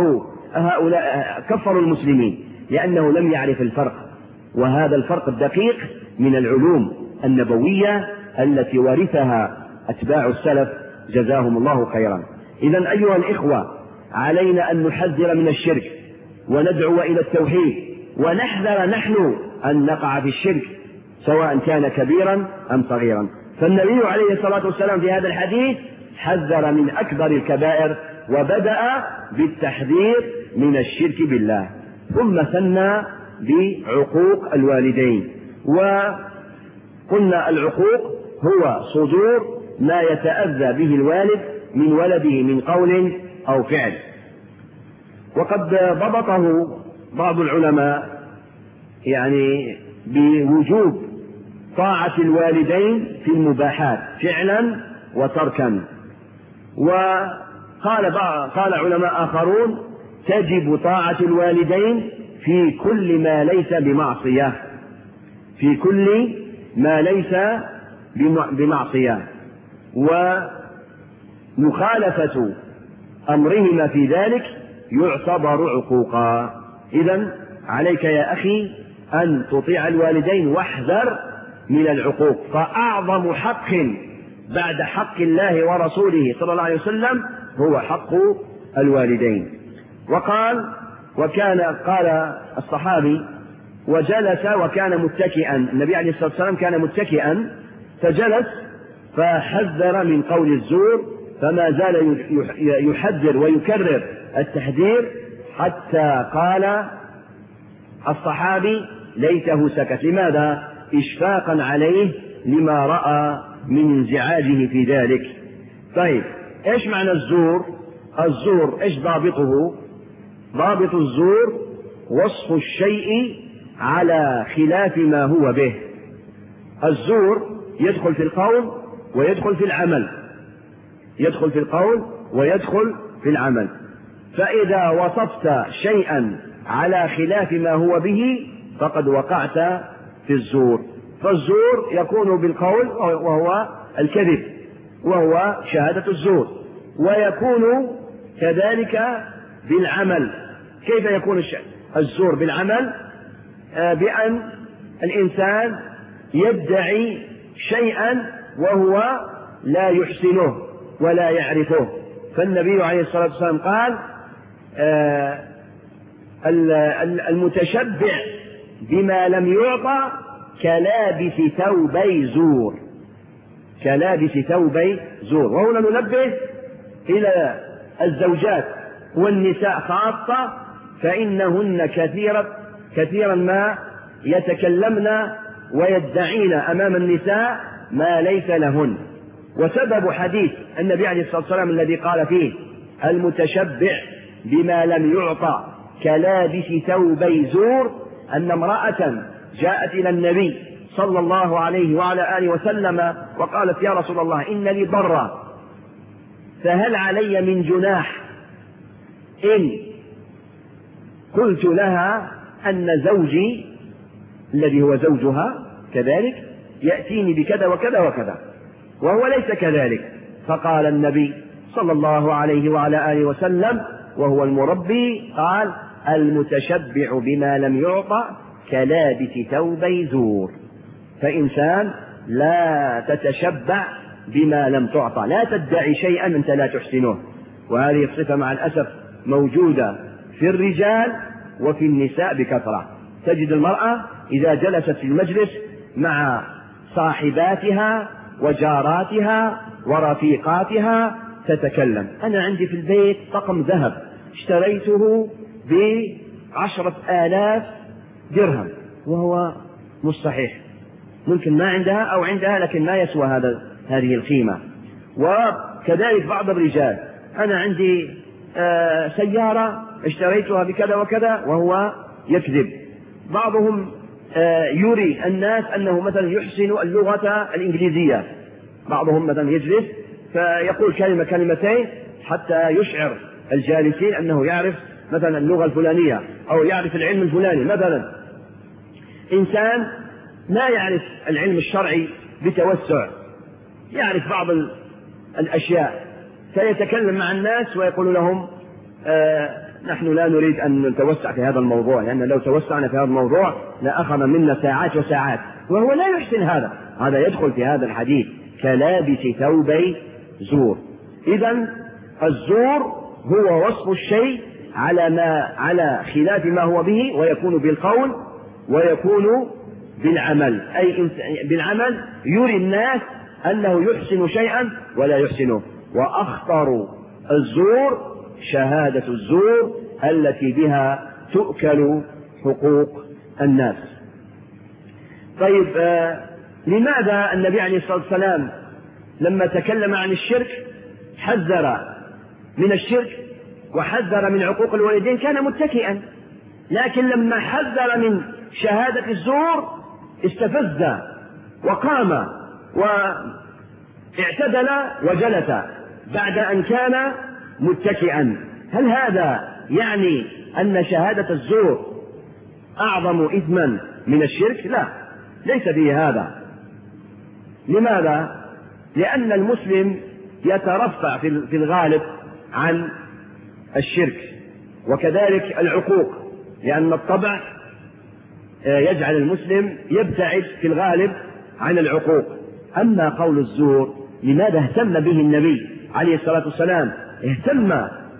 Speaker 1: كفروا المسلمين، لأنه لم يعرف الفرق، وهذا الفرق الدقيق من العلوم النبوية التي ورثها أتباع السلف جزاهم الله خيرا. إذن أيها الإخوة، علينا أن نحذر من الشرك وندعو إلى التوحيد، ونحذر نحن أن نقع في الشرك سواء كان كبيرا أم صغيرا. فالنبي عليه الصلاة والسلام في هذا الحديث حذر من أكبر الكبائر، وبدأ بالتحذير من الشرك بالله، ثم ثنى بعقوق الوالدين. وقلنا العقوق هو صدور ما يتأذى به الوالد من ولده من قول أو فعل. وقد ضبطه بعض العلماء يعني بوجوب طاعة الوالدين في المباحات فعلا وتركا. وقال علماء آخرون تجب طاعة الوالدين في كل ما ليس بمعصية، ومخالفة أمرهما في ذلك يعتبر عقوقا. إذن عليك يا أخي أن تطيع الوالدين واحذر من العقوق، فأعظم حق بعد حق الله ورسوله صلى الله عليه وسلم هو حق الوالدين. قال الصحابي وجلس وكان متكئا، النبي عليه الصلاة والسلام كان متكئا فجلس فحذر من قول الزور، فما زال يحذر ويكرر التحذير حتى قال الصحابي ليته سكت. لماذا؟ إشفاقا عليه لما رأى من انزعاجه في ذلك. طيب، إيش معنى الزور؟ الزور إيش ضابطه؟ ضابط الزور وصف الشيء على خلاف ما هو به. الزور يدخل في القول ويدخل في العمل، فإذا وصفت شيئا على خلاف ما هو به فقد وقعت في الزور. فالزور يكون بالقول وهو الكذب وهو شهادة الزور، ويكون كذلك بالعمل. كيف يكون الزور بالعمل؟ بأن الإنسان يدعي شيئا وهو لا يحسنه ولا يعرفه. فالنبي عليه الصلاة والسلام قال المتشبع بما لم يعطى كلابس ثوبي زور. وهنا ننبه إلى الزوجات والنساء خاصة، فإنهن كثيرا ما يتكلمن ويدعين أمام النساء ما ليس لهن. وسبب حديث النبي عليه الصلاة والسلام الذي قال فيه المتشبع بما لم يعطى كلابس ثوبي زور أن امرأة جاءت إلى النبي صلى الله عليه وعلى آله وسلم وقالت يا رسول الله إن لي ضرة، فهل علي من جناح إن قلت لها أن زوجي الذي هو زوجها كذلك يأتيني بكذا وكذا وكذا وهو ليس كذلك؟ فقال النبي صلى الله عليه وعلى آله وسلم وهو المربي قال المتشبع بما لم يعطى كلابس ثوبي زور. فإنسان لا تتشبع بما لم تعطى، لا تدعي شيئا أنت لا تحسنه. وهذه الصفة مع الأسف موجودة في الرجال وفي النساء بكثرة. تجد المرأة إذا جلست في المجلس مع صاحباتها وجاراتها ورفيقاتها تتكلم. أنا عندي في البيت طقم ذهب اشتريته ب10,000 درهم وهو مش صحيح، ممكن ما عندها أو عندها لكن ما يسوى هذه القيمة. وكذلك بعض الرجال، أنا عندي سيارة اشتريتها بكذا وكذا وهو يكذب. بعضهم يري الناس أنه مثلا يحسن اللغة الإنجليزية، بعضهم مثلا يجلس فيقول كلمة كلمتين حتى يشعر الجالسين أنه يعرف مثلا اللغة الفلانية أو يعرف العلم الفلاني. مثلا إنسان لا يعرف العلم الشرعي بتوسع، يعرف بعض الأشياء فيتكلم مع الناس ويقول لهم نحن لا نريد أن نتوسع في هذا الموضوع، لأن لو توسعنا في هذا الموضوع لأخذ منا ساعات وساعات، وهو لا يحسن هذا يدخل في هذا الحديث كلابس ثوبي زور. إذن الزور هو وصف الشيء على خلاف ما هو به، ويكون بالقول ويكون بالعمل، أي بالعمل يري الناس أنه يحسن شيئا ولا يحسنه. وأخطر الزور شهادة الزور التي بها تؤكل حقوق الناس. طيب، لماذا النبي عليه الصلاة والسلام لما تكلم عن الشرك حذر من الشرك وحذر من عقوق الوالدين كان متكئا، لكن لما حذر من شهادة الزور استفز وقام واعتدل وجلس بعد أن كان متكئا؟ هل هذا يعني أن شهادة الزور أعظم إثما من الشرك؟ لا، ليس به هذا. لماذا؟ لأن المسلم يترفع في الغالب عن الشرك وكذلك العقوق، لأن الطبع يجعل المسلم يبتعد في الغالب عن العقوق. أما قول الزور لماذا اهتم به النبي عليه الصلاة والسلام؟ اهتم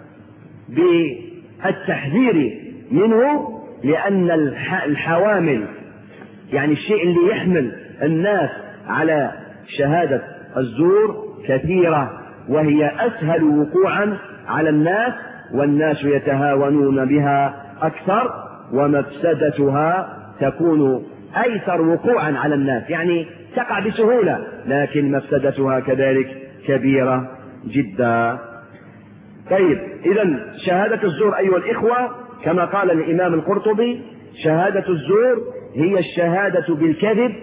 Speaker 1: بالتحذير منه لأن الحوامل، يعني الشيء اللي يحمل الناس على شهادة الزور كثيرة، وهي أسهل وقوعا على الناس، والناس يتهاونون بها أكثر، ومفسدتها تكون أيسر وقوعا على الناس، يعني تقع بسهولة، لكن مفسدتها كذلك كبيرة جدا. طيب، إذن شهادة الزور أيها الإخوة كما قال الإمام القرطبي: شهادة الزور هي الشهادة بالكذب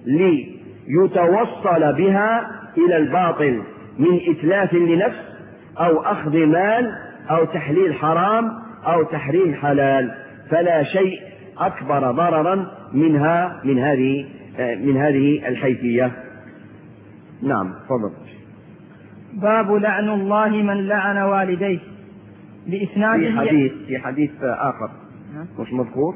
Speaker 1: ليتوصل بها إلى الباطل من إتلاف لنفس أو أخذ مال أو تحليل حرام أو تحريم حلال، فلا شيء أكبر ضررا منها من هذه الحيثية. نعم، تفضل.
Speaker 2: باب لعن الله من لعن والديه. بإسناده
Speaker 1: في حديث آخر مش مذكور،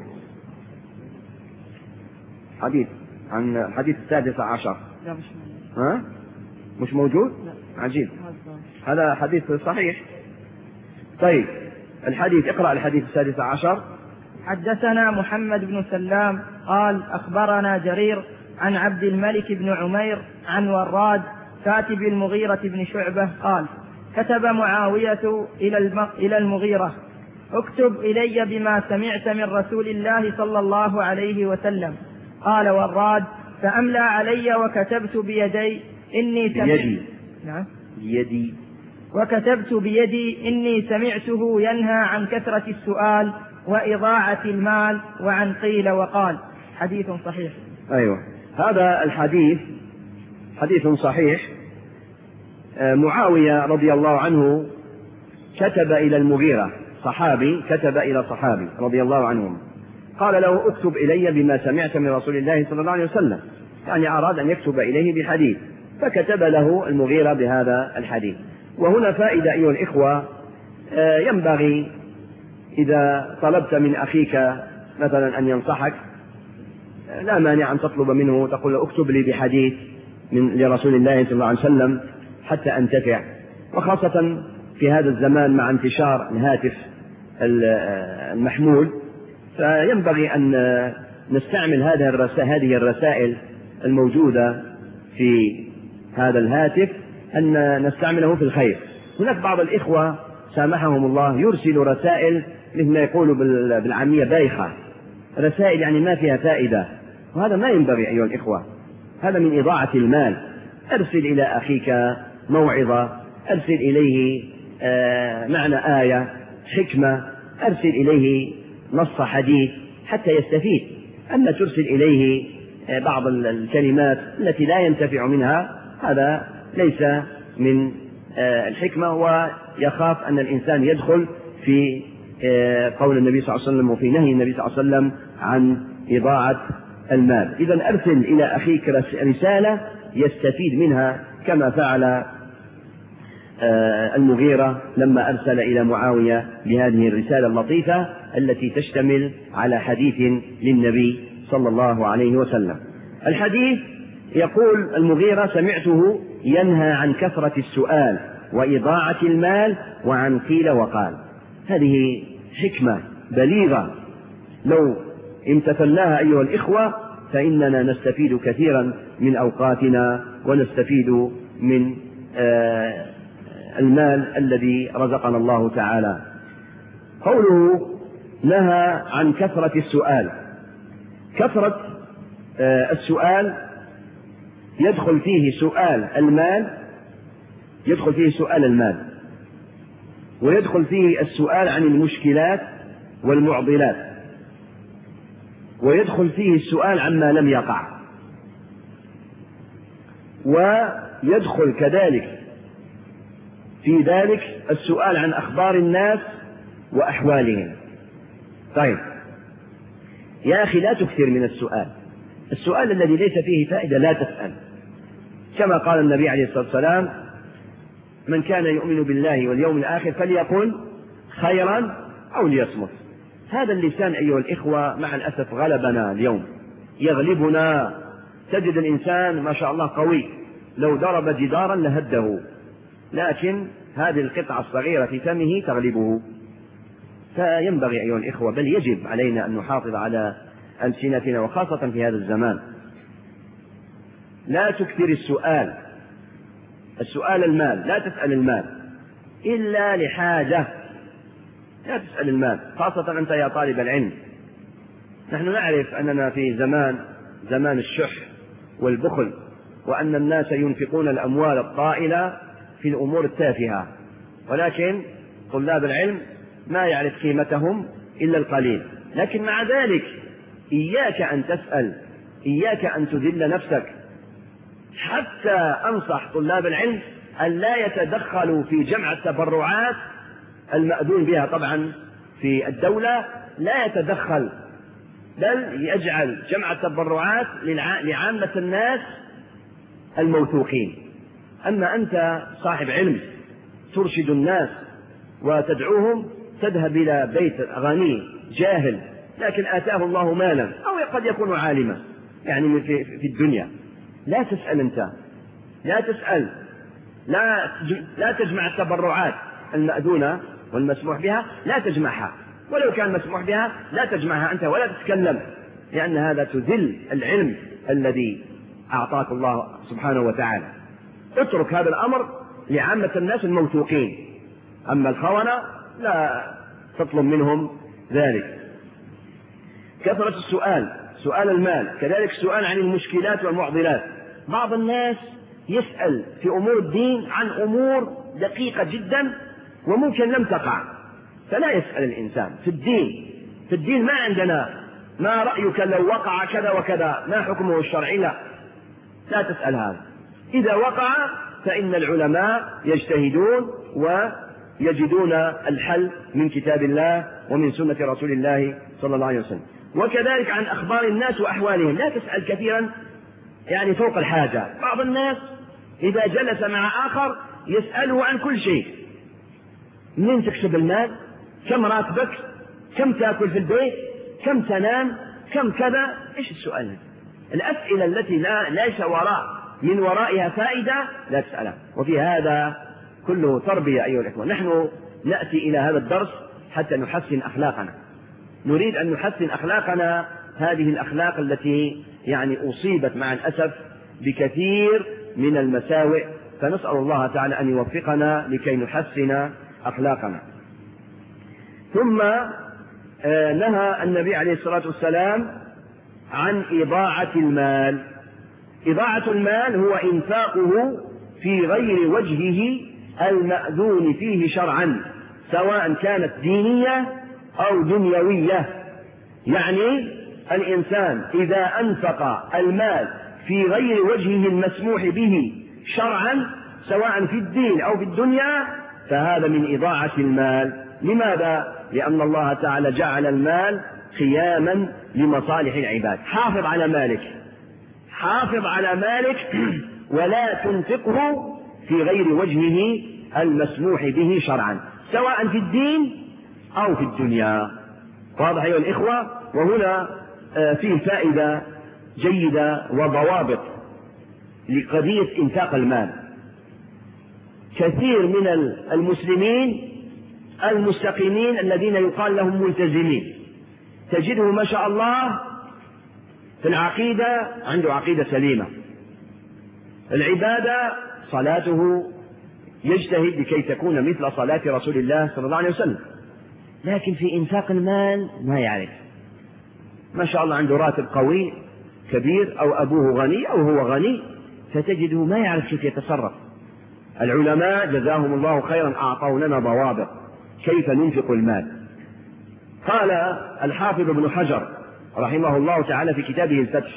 Speaker 1: حديث عن الحديث 16.
Speaker 2: لا
Speaker 1: مش موجود. لا. عجيب، هذا حديث صحيح. طيب، الحديث، اقرأ الحديث 16.
Speaker 2: حدثنا محمد بن سلام قال أخبرنا جرير عن عبد الملك بن عمير عن وراد كاتب المغيرة بن شعبة قال: كتب معاوية إلى المغيرة: اكتب إلي بما سمعت من رسول الله صلى الله عليه وسلم. قال وراد: فأملى علي وكتبت بيدي إني سمعته ينهى عن كثرة السؤال وإضاعة المال وعن قيل وقال. حديث صحيح.
Speaker 1: أيوة، هذا الحديث حديث صحيح. معاوية رضي الله عنه كتب إلى المغيرة، صحابي كتب إلى صحابي رضي الله عنهم، قال له: اكتب إلي بما سمعت من رسول الله صلى الله عليه وسلم، يعني أراد أن يكتب إليه بحديث، فكتب له المغيرة بهذا الحديث. وهنا فائدة أيها الإخوة، ينبغي إذا طلبت من أخيك مثلا أن ينصحك لا مانع أن تطلب منه، تقول له: اكتب لي بحديث لرسول الله صلى الله عليه وسلم حتى أنتفع. وخاصة في هذا الزمان مع انتشار الهاتف المحمول، فينبغي أن نستعمل هذه الرسائل الموجودة في هذا الهاتف أن نستعمله في الخير. هناك بعض الإخوة سامحهم الله يرسل رسائل مثل ما يقولوا بالعامية بايخة، رسائل يعني ما فيها فائدة، وهذا ما ينبغي أيها الإخوة، هذا من إضاعة المال. أرسل إلى أخيك موعظة، أرسل إليه معنى آية، حكمة، أرسل إليه نص حديث حتى يستفيد. أما ترسل إليه بعض الكلمات التي لا ينتفع منها، هذا ليس من الحكمة، ويخاف أن الإنسان يدخل في قول النبي صلى الله عليه وسلم وفي نهي النبي صلى الله عليه وسلم عن إضاعة المال. إذن أرسل إلى أخيك رسالة يستفيد منها، كما فعل المغيرة لما أرسل إلى معاوية بهذه الرسالة اللطيفة التي تشتمل على حديث للنبي صلى الله عليه وسلم. الحديث يقول المغيرة: سمعته ينهى عن كثرة السؤال وإضاعة المال وعن قيل وقال. هذه حكمة بليغة لو امتثلناها أيها الإخوة فإننا نستفيد كثيرا من أوقاتنا ونستفيد من المال الذي رزقنا الله تعالى. قوله نهى عن كثرة السؤال، كثرة السؤال يدخل فيه سؤال المال، يدخل فيه سؤال المال، ويدخل فيه السؤال عن المشكلات والمعضلات، ويدخل فيه السؤال عما لم يقع، ويدخل كذلك في ذلك السؤال عن أخبار الناس وأحوالهم. طيب يا أخي لا تكثر من السؤال، السؤال الذي ليس فيه فائدة لا تسأل، كما قال النبي عليه الصلاة والسلام: من كان يؤمن بالله واليوم الآخر فليقل خيرا أو ليصمت. هذا اللسان أيها الإخوة مع الأسف غلبنا اليوم، يغلبنا. تجد الإنسان ما شاء الله قوي، لو ضرب جدارا لهده، لكن هذه القطعة الصغيرة في فمه تغلبه. فينبغي أيها الإخوة، بل يجب علينا أن نحافظ على ألسنتنا، وخاصة في هذا الزمان. لا تكثر السؤال، السؤال المال، لا تسأل المال إلا لحاجة، لا تسأل المال، خاصة أنت يا طالب العلم. نحن نعرف أننا في زمان الشح والبخل، وأن الناس ينفقون الأموال الطائلة في الأمور التافهة، ولكن طلاب العلم ما يعرف قيمتهم إلا القليل. لكن مع ذلك إياك أن تسأل، إياك أن تذل نفسك. حتى أنصح طلاب العلم أن لا يتدخلوا في جمع التبرعات المأذون بها طبعا في الدولة، لا يتدخل، بل يجعل جمع التبرعات لعامة الناس الموثوقين. أما أنت صاحب علم ترشد الناس وتدعوهم، تذهب إلى بيت غني جاهل لكن آتاه الله مالا، أو قد يكون عالما يعني في الدنيا، لا تسأل أنت، لا تسأل، لا تجمع التبرعات المأذونة والمسموح بها، لا تجمعها، ولو كان مسموح بها لا تجمعها أنت ولا تتكلم، لأن هذا تذل العلم الذي أعطاك الله سبحانه وتعالى. اترك هذا الأمر لعامة الناس الموثوقين، أما الخونة لا تطلب منهم ذلك. كثرة السؤال، سؤال المال، كذلك السؤال عن المشكلات والمعضلات. بعض الناس يسأل في أمور الدين عن أمور دقيقة جدا وممكن لم تقع، فلا يسأل الإنسان في الدين ما عندنا ما رأيك لو وقع كذا وكذا، ما حكمه الشرعي، لا تسأل هذا. إذا وقع فإن العلماء يجتهدون ويجدون الحل من كتاب الله ومن سنة رسول الله صلى الله عليه وسلم. وكذلك عن أخبار الناس وأحوالهم، لا تسأل كثيرا يعني فوق الحاجة. بعض الناس إذا جلس مع آخر يسأله عن كل شيء: منين تكسب المال؟ كم راتبك؟ كم تأكل في البيت؟ كم تنام؟ كم كذا؟ إيش السؤال؟ الأسئلة التي ليس من ورائها فائدة لا تسألها. وفي هذا كله تربية أيها الإخوة. نحن نأتي إلى هذا الدرس حتى نحسن أخلاقنا، نريد أن نحسن أخلاقنا، هذه الأخلاق التي يعني أصيبت مع الأسف بكثير من المساوئ، فنسأل الله تعالى أن يوفقنا لكي نحسن أخلاقنا. ثم نهى النبي عليه الصلاة والسلام عن إضاعة المال. إضاعة المال هو إنفاقه في غير وجهه المأذون فيه شرعا، سواء كانت دينية أو دنيوية. يعني الإنسان إذا أنفق المال في غير وجهه المسموح به شرعا، سواء في الدين أو في الدنيا، فهذا من إضاعة المال. لماذا؟ لأن الله تعالى جعل المال قياما لمصالح العباد. حافظ على مالك، حافظ على مالك ولا تنفقه في غير وجهه المسموح به شرعا، سواء في الدين أو في الدنيا. واضح أيها الإخوة؟ وهنا فيه فائدة جيدة وضوابط لقضية إنفاق المال. كثير من المسلمين المستقيمين الذين يقال لهم ملتزمين، تجده ما شاء الله في العقيدة عنده عقيدة سليمة، العبادة صلاته يجتهد لكي تكون مثل صلاة رسول الله صلى الله عليه وسلم، لكن في إنفاق المال ما يعرف. ما شاء الله عنده راتب قوي كبير، أو أبوه غني أو هو غني، فتجده ما يعرف كيف يتصرف. العلماء جزاهم الله خيرا أعطوا لنا ضوابط كيف ننفق المال. قال الحافظ ابن حجر رحمه الله تعالى في كتابه الفتح: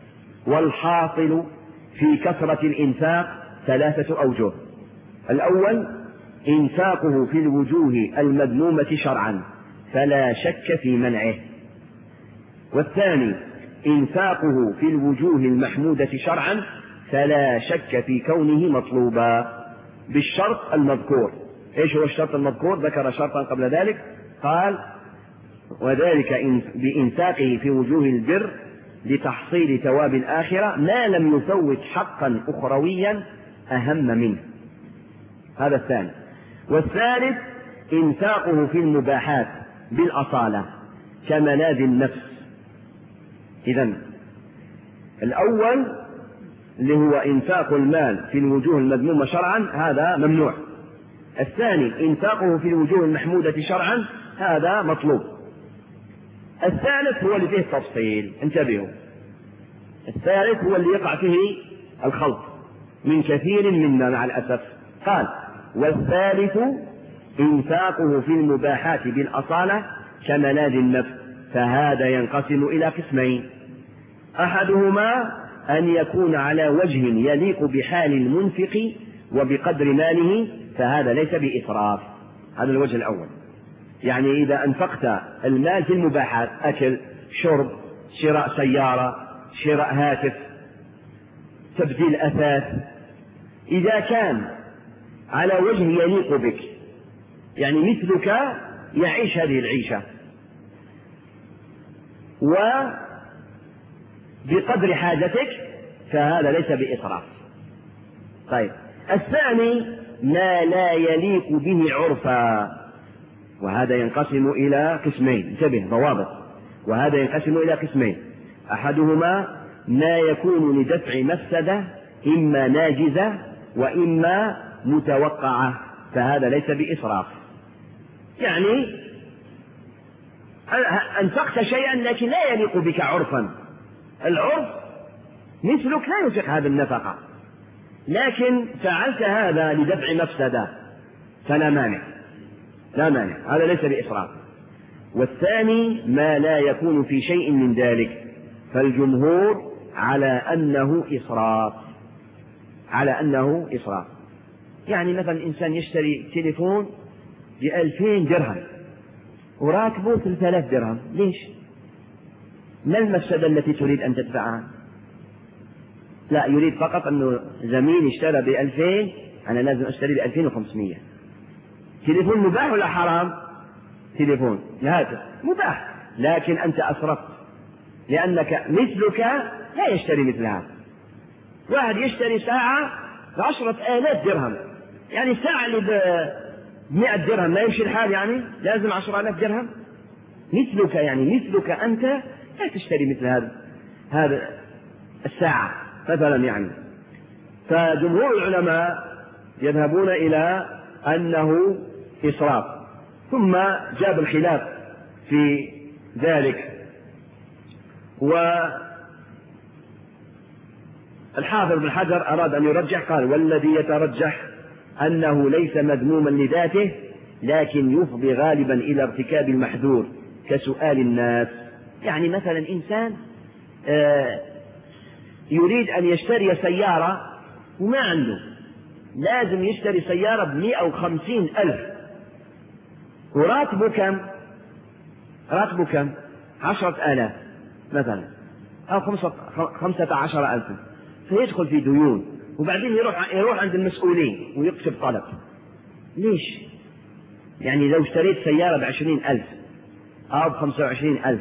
Speaker 1: والحاصل في كثرة الإنفاق 3 أوجه. الأول إنفاقه في الوجوه المذمومة شرعا فلا شك في منعه، والثاني إنفاقه في الوجوه المحمودة شرعا فلا شك في كونه مطلوبا بالشرط المذكور. إيش هو الشرط المذكور؟ ذكر شرطا قبل ذلك، قال: وذلك بإنفاقه في وجوه البر لتحصيل ثواب الآخرة ما لم يفوت حقا أخرويا أهم منه. هذا الثاني. والثالث إنفاقه في المباحات بالأصالة كملاذ النفس. إذن الأول اللي هو إنفاق المال في الوجوه المذمومة شرعا هذا ممنوع. الثاني إنفاقه في الوجوه المحمودة شرعا هذا مطلوب. الثالث هو اللي فيه التفصيل، انتبهوا، الثالث هو اللي يقع فيه الخلط من كثير منا مع الأسف. قال: والثالث إنفاقه في المباحات بالأصالة كملاذ النفس، فهذا ينقسم إلى قسمين: أحدهما أن يكون على وجه يليق بحال المنفق وبقدر ماله، فهذا ليس بإسراف. هذا الوجه الأول. يعني إذا أنفقت المال في المباحات، أكل، شرب، شراء سيارة، شراء هاتف، تبديل أثاث، إذا كان على وجه يليق بك، يعني مثلك يعيش هذه العيشة وبقدر حاجتك، فهذا ليس بإسراف. طيب، الثاني ما لا يليق به عرفا، وهذا ينقسم إلى قسمين. انتبه، ضوابط. وهذا ينقسم إلى قسمين: أحدهما ما يكون لدفع مفسدة إما ناجزة وإما متوقعة، فهذا ليس بإسراف. يعني أنفقت شيئا لكن لا يليق بك عرفا، العرف مثلك لا ينفق هذا النفقة، لكن فعلت هذا لدفع مفسدة فلا مانع، لا مانع، هذا ليس بإسراف. والثاني ما لا يكون في شيء من ذلك، فالجمهور على أنه إسراف، على أنه إسراف. يعني مثلا إنسان يشتري تليفون ب2000 درهم وراتبه 3000 درهم، ليش؟ ما المفسدة التي تريد أن تدفعها؟ لا، يريد فقط أنه زميل اشترى ب2000، أنا لازم أشتري ب2500. تليفون مباح ولا حرام؟ تليفون هاتف مباح، لكن أنت أسرفت، لأنك مثلك لا يشتري مثل هذا. واحد يشتري ساعة ب10,000 درهم، يعني ساعة اللي ب100 درهم ما يمشي الحال، يعني لازم 10,000 درهم. مثلك، يعني مثلك أنت لا تشتري مثل هذا الساعة مثلا. يعني فجمهور العلماء يذهبون إلى أنه إسراف. ثم جاب الخلاف في ذلك، والحافظ بن حجر أراد أن يرجح، قال: والذي يترجح أنه ليس مذموما لذاته، لكن يفضي غالبا إلى ارتكاب المحذور كسؤال الناس. يعني مثلا إنسان يريد أن يشتري سيارة وما عنده، لازم يشتري سيارة ب150,000، وراتبه كم؟ راتبه كم؟ 10,000 مثلا، أو 15,000، فيدخل في ديون، وبعدين يروح عند المسؤولين ويكتب طلب. ليش؟ يعني لو اشتريت سيارة ب20,000 أو ب25,000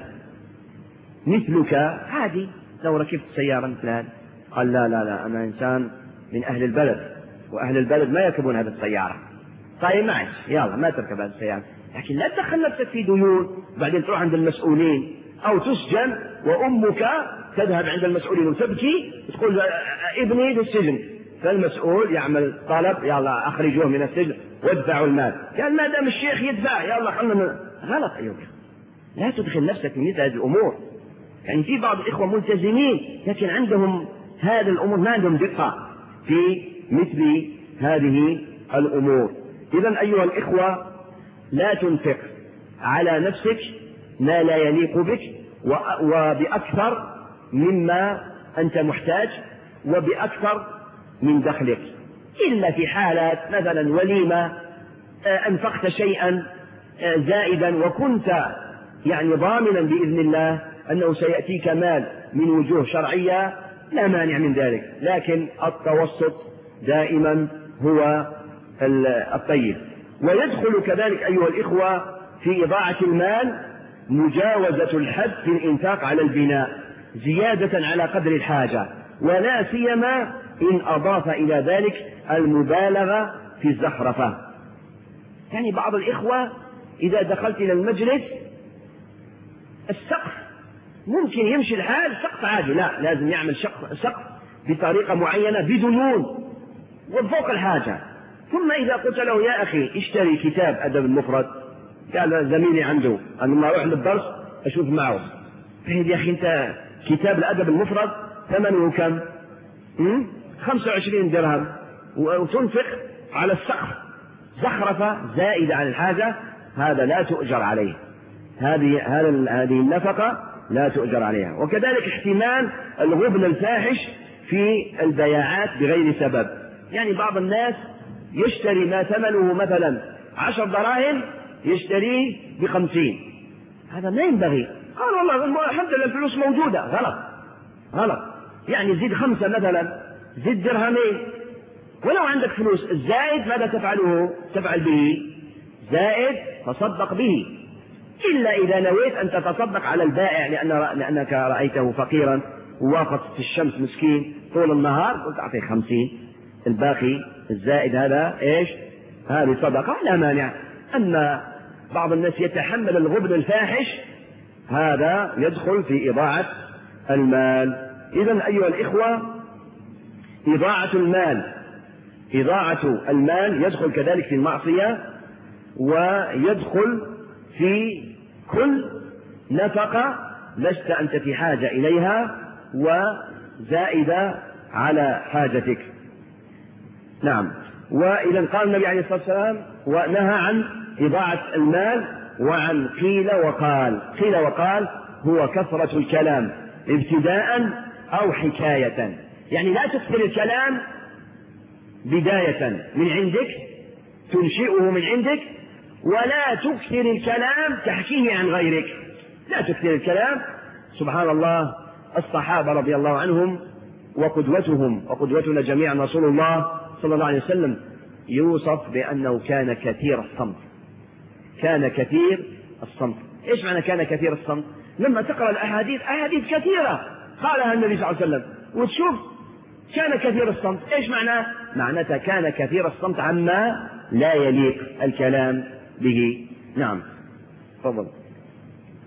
Speaker 1: مثلك عادي، لو ركبت سيارة مثل هذا، قال: لا لا لا، أنا إنسان من أهل البلد، وأهل البلد ما يركبون هذه السيارة. طيب معش، يلا ما تركب هذه السيارة، لكن لا تدخل نفسك في ديون وبعدين تروح عند المسؤولين، أو تسجن وأمك تذهب عند المسؤولين وتبكي وتقول: ابني في السجن، فالمسؤول يعمل طلب: يلا أخرجوه من السجن وادفعوا المال. قال: ما دام الشيخ يدفع يلا خلنا. غلط أيها، لا تدخل نفسك في مثل هذه الأمور. يعني في بعض الإخوة ملتزمين لكن عندهم هذه الأمور، ما عندهم دقة في مثل هذه الأمور. إذن أيها الإخوة، لا تنفق على نفسك ما لا يليق بك وبأكثر مما أنت محتاج وبأكثر من دخلك، إلا في حالات مثلا وليمة أنفقت شيئا زائدا وكنت يعني ضامنا بإذن الله أنه سيأتيك مال من وجوه شرعية، لا مانع من ذلك، لكن التوسط دائما هو الطيب. ويدخل كذلك أيها الإخوة في إضاعة المال مجاوزة الحد في الإنفاق على البناء زيادة على قدر الحاجة، ولا سيما إن أضاف إلى ذلك المبالغة في الزخرفة. يعني بعض الإخوة إذا دخلت إلى المجلس السقف ممكن يمشي الحال سقف عادي، لا، لازم يعمل سقف بطريقة معينة بديون وفوق الحاجة. ثم إذا قلت له: يا أخي اشتري كتاب أدب المفرد، قال زميلي عنده، أنا لما أروح للدرس أشوف معه. يا أخي أنت كتاب الأدب المفرد ثمنه كم؟ 25 درهم، وتنفق على السقف زخرفة زائدة عن الحاجة، هذا لا تؤجر عليه، هذه النفقة لا تؤجر عليها. وكذلك احتمال الغبن الفاحش في البياعات بغير سبب. يعني بعض الناس يشتري ما ثمنه مثلا 10 دراهم يشتريه ب50، هذا ما ينبغي. قال: والله الحمد لله الفلوس موجودة. غلط. يعني زد 5 مثلا، زد درهمين، ولو عندك فلوس الزائد ماذا تفعل به؟ زائد تصدق به، إلا إذا نويت أن تتصدق على البائع لأنك رأيته فقيرا ووافقت في الشمس مسكين طول النهار وتعطيه 50، الباقي الزائد هذا إيش؟ هذه صدقة لا مانع. أما بعض الناس يتحمل الغبن الفاحش، هذا يدخل في إضاعة المال. إذن أيها الإخوة، إضاعة المال يدخل كذلك في المعصية، ويدخل في كل نفقة لست أنت في حاجة إليها وزائدة على حاجتك. نعم. وإذا قال النبي عليه الصلاة والسلام ونهى عن إضاعة المال وعن قيل وقال هو كثرة الكلام ابتداء أو حكاية. يعني لا تكثر الكلام بداية من عندك تنشئه من عندك، ولا تكثر الكلام تحكيه عن غيرك. لا تكثر الكلام. سبحان الله، الصحابة رضي الله عنهم وقدوتهم وقدوتنا جميعا رسول الله صلى الله عليه وسلم يوصف بأنه كان كثير الصمت. إيش معنى كان كثير الصمت؟ لما تقرأ الأحاديث كثيرة قالها النبي صلى الله عليه وسلم وتشوف كان كثير الصمت، إيش معناته كان كثير الصمت عما لا يليق الكلام به. نعم، تفضل.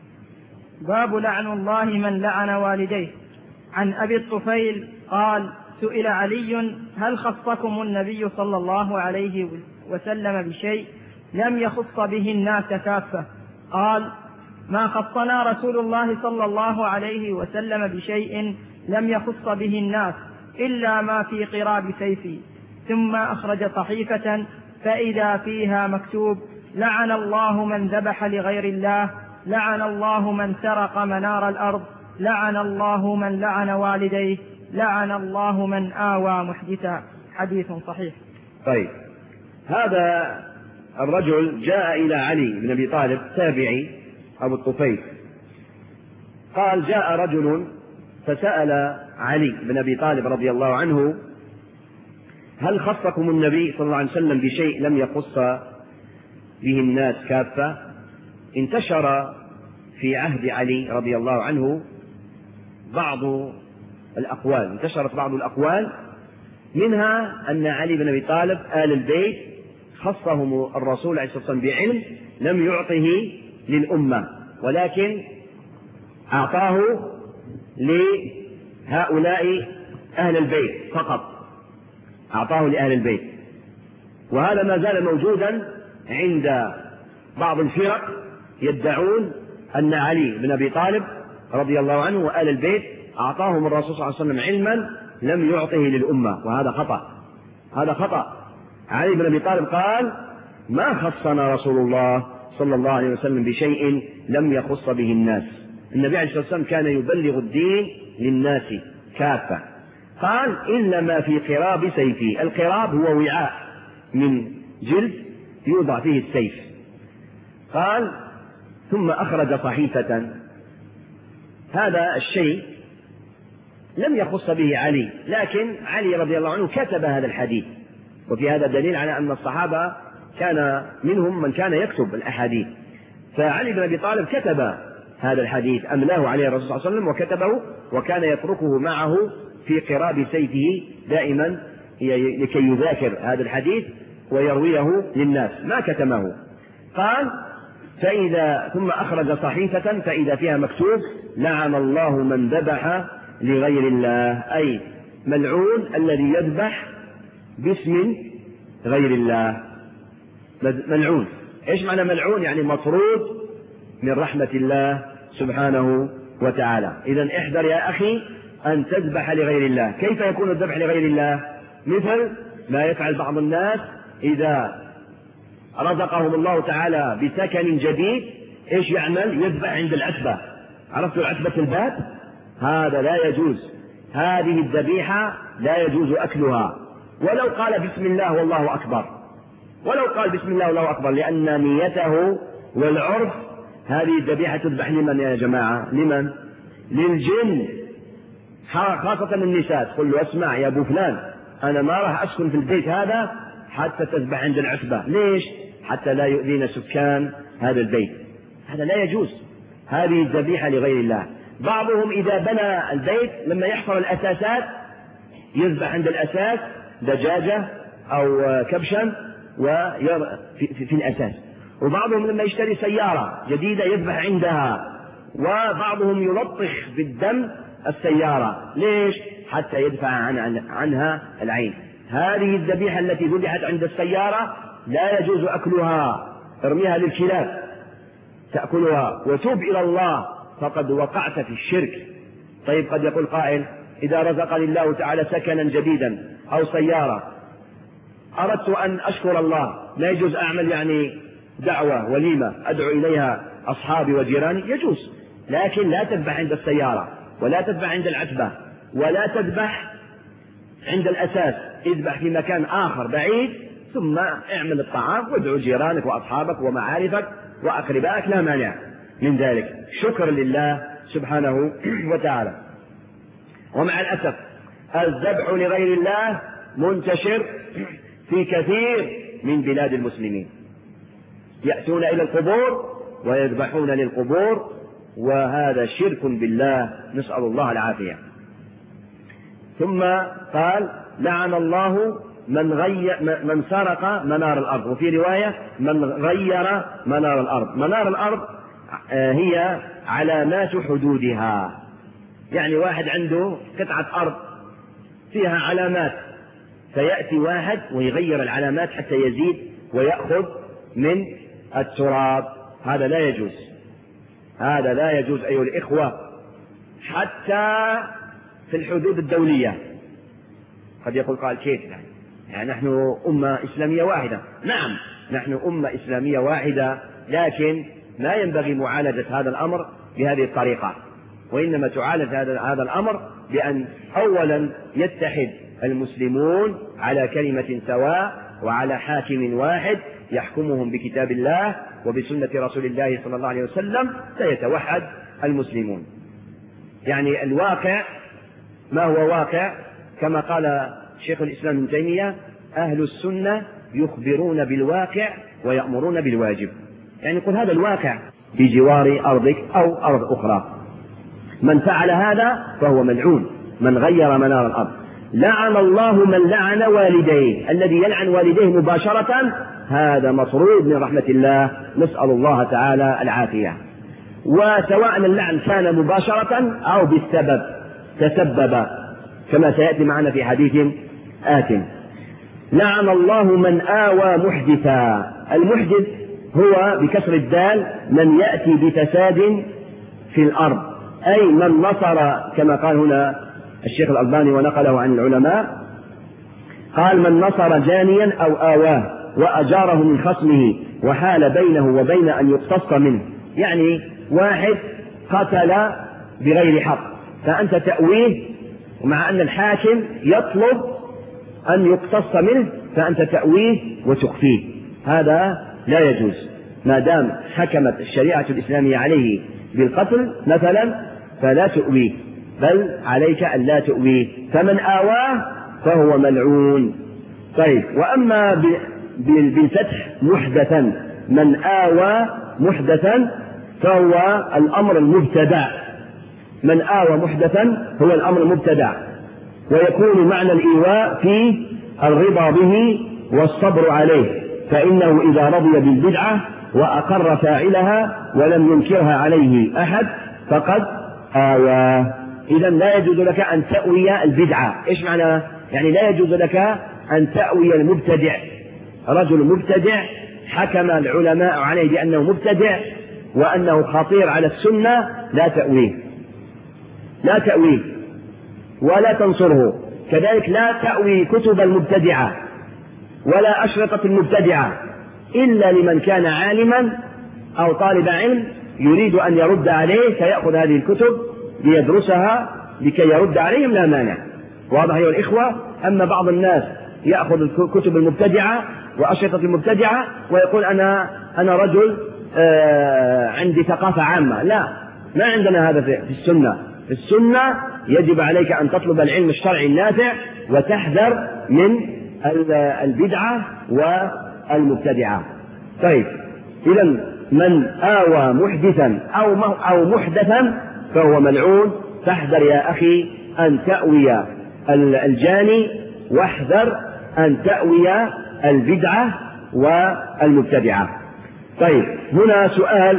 Speaker 2: باب لعن الله من لعن والديه. عن أبي الطفيل قال: سئل علي: هل خصكم النبي صلى الله عليه وسلم بشيء لم يخص به الناس كافة؟ قال: ما خصنا رسول الله صلى الله عليه وسلم بشيء لم يخص به الناس إلا ما في قراب سيفي. ثم أخرج صحيفة فإذا فيها مكتوب: لعن الله من ذبح لغير الله، لعن الله من سرق منار الأرض، لعن الله من لعن والديه، لعن الله من آوى محدثا. حديث صحيح.
Speaker 1: طيب، هذا الرجل جاء إلى علي بن أبي طالب، تابعي أبو الطفيل، قال: جاء رجل فسأل علي بن أبي طالب رضي الله عنه: هل خصكم النبي صلى الله عليه وسلم بشيء لم يخص به الناس كافة؟ انتشر في عهد علي رضي الله عنه انتشرت بعض الأقوال، منها أن علي بن أبي طالب آل البيت خصهم الرسول عليه الصلاة والسلام بعلم لم يعطه للأمة، ولكن أعطاه لهؤلاء أهل البيت فقط، أعطاه لأهل البيت. وهذا ما زال موجودا عند بعض الفرق، يدعون أن علي بن أبي طالب رضي الله عنه وآل البيت أعطاهم الرسول صلى الله عليه وسلم علما لم يعطه للأمة، وهذا خطأ، هذا خطأ. علي بن أبي طالب قال: ما خصنا رسول الله صلى الله عليه وسلم بشيء لم يخص به الناس. النبي عليه الصلاة والسلام كان يبلغ الدين للناس كافة. قال: إلا ما في قراب سيفي. القراب هو وعاء من جلد يوضع فيه السيف. قال: ثم أخرج صحيفة. هذا الشيء لم يخص به علي، لكن علي رضي الله عنه كتب هذا الحديث، وفي هذا دليل على أن الصحابة كان منهم من كان يكتب الأحاديث. فعلي بن أبي طالب كتب هذا الحديث، أملاه عليه الرسول صلى الله عليه وسلم وكتبه، وكان يتركه معه في قراب سيفه دائما لكي يذاكر هذا الحديث ويرويه للناس، ما كتمه. قال: ثم أخرج صحيفة فإذا فيها مكتوب: لعن الله من ذبح لغير الله، أي ملعون الذي يذبح باسم غير الله. ملعون. إيش معنى ملعون؟ يعني مطرود من رحمة الله سبحانه وتعالى. إذن احذر يا أخي أن تذبح لغير الله. كيف يكون الذبح لغير الله؟ مثل ما يفعل بعض الناس إذا رزقهم الله تعالى بسكن جديد، إيش يعمل؟ يذبح عند العتبة. عرفتوا عتبة الباب؟ هذا لا يجوز، هذه الذبيحة لا يجوز أكلها، ولو قال بسم الله والله أكبر، ولو قال بسم الله والله أكبر، لأن نيته والعرف هذه الذبيحة تذبح لمن يا جماعة؟ لمن؟ للجن، خاصة النساء. تقول له: اسمع يا أبو فلان، أنا ما راح أسكن في البيت هذا حتى تذبح عند العتبة. ليش؟ حتى لا يؤذينا سكان هذا البيت. هذا لا يجوز، هذه الذبيحة لغير الله. بعضهم إذا بنى البيت لما يحفر الأساسات يذبح عند الأساس دجاجة أو كبشا في الأساس، وبعضهم لما يشتري سيارة جديدة يذبح عندها، وبعضهم يلطخ بالدم السيارة. ليش؟ حتى يدفع عنها العين. هذه الذبيحة التي ذبحت عند السيارة لا يجوز أكلها، ارميها للكلاب تأكلها وتوب إلى الله، فقد وقعت في الشرك. طيب، قد يقول قائل: إذا رزقني الله تعالى سكنا جديدا أو سيارة أردت أن أشكر الله، لا يجوز أعمل يعني دعوة وليمة أدعو إليها أصحابي وجيراني؟ يجوز، لكن لا تذبح عند السيارة، ولا تذبح عند العتبة، ولا تذبح عند الأساس. اذبح في مكان آخر بعيد، ثم اعمل الطعام وادعو جيرانك وأصحابك ومعارفك وأقربائك، لا مانع من ذلك، شكر لله سبحانه وتعالى. ومع الأسف الذبح لغير الله منتشر في كثير من بلاد المسلمين، يأتون إلى القبور ويذبحون للقبور، وهذا شرك بالله، نسأل الله العافية. ثم قال: لعن الله من سرق منار الأرض، وفي رواية من غير منار الأرض. منار الأرض هي علامات حدودها، يعني واحد عنده قطعة أرض فيها علامات، فيأتي واحد ويغير العلامات حتى يزيد ويأخذ من التراب. هذا لا يجوز، هذا لا يجوز أيها الإخوة. حتى في الحدود الدولية قد يقول قال كيف يعني نحن أمة إسلامية واحدة. نعم نحن أمة إسلامية واحدة، لكن لا ينبغي معالجة هذا الأمر بهذه الطريقة، وإنما تعالج هذا الأمر بأن أولا يتحد المسلمون على كلمة سواء وعلى حاكم واحد يحكمهم بكتاب الله وبسنة رسول الله صلى الله عليه وسلم، سيتوحد المسلمون. يعني الواقع ما هو واقع؟ كما قال شيخ الإسلام ابن تيمية: أهل السنة يخبرون بالواقع ويأمرون بالواجب. يعني يقول هذا الواقع بجوار أرضك أو أرض أخرى، من فعل هذا فهو ملعون، من غير منار الأرض. لعن الله من لعن والديه، الذي يلعن والديه مباشرة هذا مطرود من رحمة الله، نسأل الله تعالى العافية. وسواء اللعن كان مباشرة أو بالسبب، تسبب كما سيأتي معنا في حديث آت. لعن الله من آوى محدثا. المحدث هو بكسر الدال من يأتي بفساد في الأرض، أي من نصر، كما قال هنا الشيخ الألباني ونقله عن العلماء، قال من نصر جانيا أو آواه وأجاره من خصمه وحال بينه وبين أن يقتص منه. يعني واحد قتل بغير حق فأنت تأويه، ومع أن الحاكم يطلب أن يقتص منه فأنت تأويه وتخفيه، هذا لا يجوز. ما دام حكمت الشريعة الإسلامية عليه بالقتل مثلا فلا تؤويه، بل عليك أن لا تؤويه، فمن آواه فهو ملعون. طيب، وأما بالفتح محدثا، من آوى محدثا فهو الأمر المبتدع. من آوى محدثا هو الأمر المبتدع، ويكون معنى الإيواء في الرضا به والصبر عليه، فإنه إذا رضي بالبدعة وأقر فاعلها ولم ينكرها عليه أحد فقد آوى. إذا لا يجوز لك أن تأوي البدعة. إيش معنى؟ يعني لا يجوز لك أن تأوي المبتدع. رجل مبتدع حكم العلماء عليه بأنه مبتدع وأنه خطير على السنة، لا تأويه، لا تأويه ولا تنصره. كذلك لا تأوي كتب المبتدعة ولا أشرطة المبتدعة إلا لمن كان عالما أو طالب علم يريد أن يرد عليه، فيأخذ هذه الكتب ليدرسها لكي يرد عليهم، لا مانع. واضح أيها الإخوة؟ أما بعض الناس يأخذ الكتب المبتدعة وأشرطة المبتدعة ويقول أنا رجل عندي ثقافة عامة. لا، ما عندنا هذا في السنة. في السنة يجب عليك أن تطلب العلم الشرعي النافع وتحذر من البدعة والمبتدعة. طيب، إذا من آوى محدثا أو محدثا فهو ملعون. فاحذر يا أخي أن تأوي الجاني، واحذر أن تأوي البدعة والمبتدعة. طيب، هنا سؤال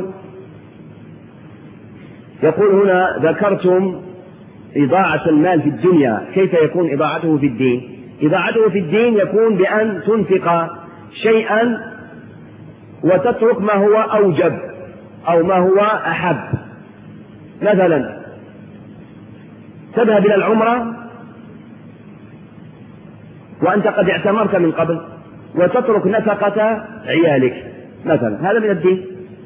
Speaker 1: يقول هنا: ذكرتم إضاعة المال في الدنيا، كيف يكون إضاعته في الدين؟ إضاعته في الدين يكون بأن تنفق شيئا وتترك ما هو أوجب أو ما هو أحب. مثلا تذهب إلى العمرة وأنت قد اعتمرت من قبل وتترك نفقة عيالك مثلا، هذا من الدين.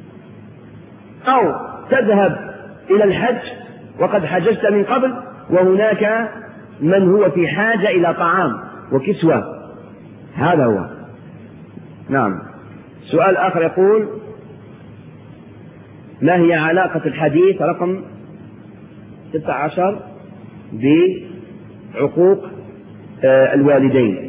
Speaker 1: أو تذهب إلى الحج وقد حججت من قبل وهناك من هو في حاجة إلى طعام وكسوة، هذا هو. نعم. سؤال آخر يقول: ما هي علاقة الحديث رقم 16 بعقوق الوالدين؟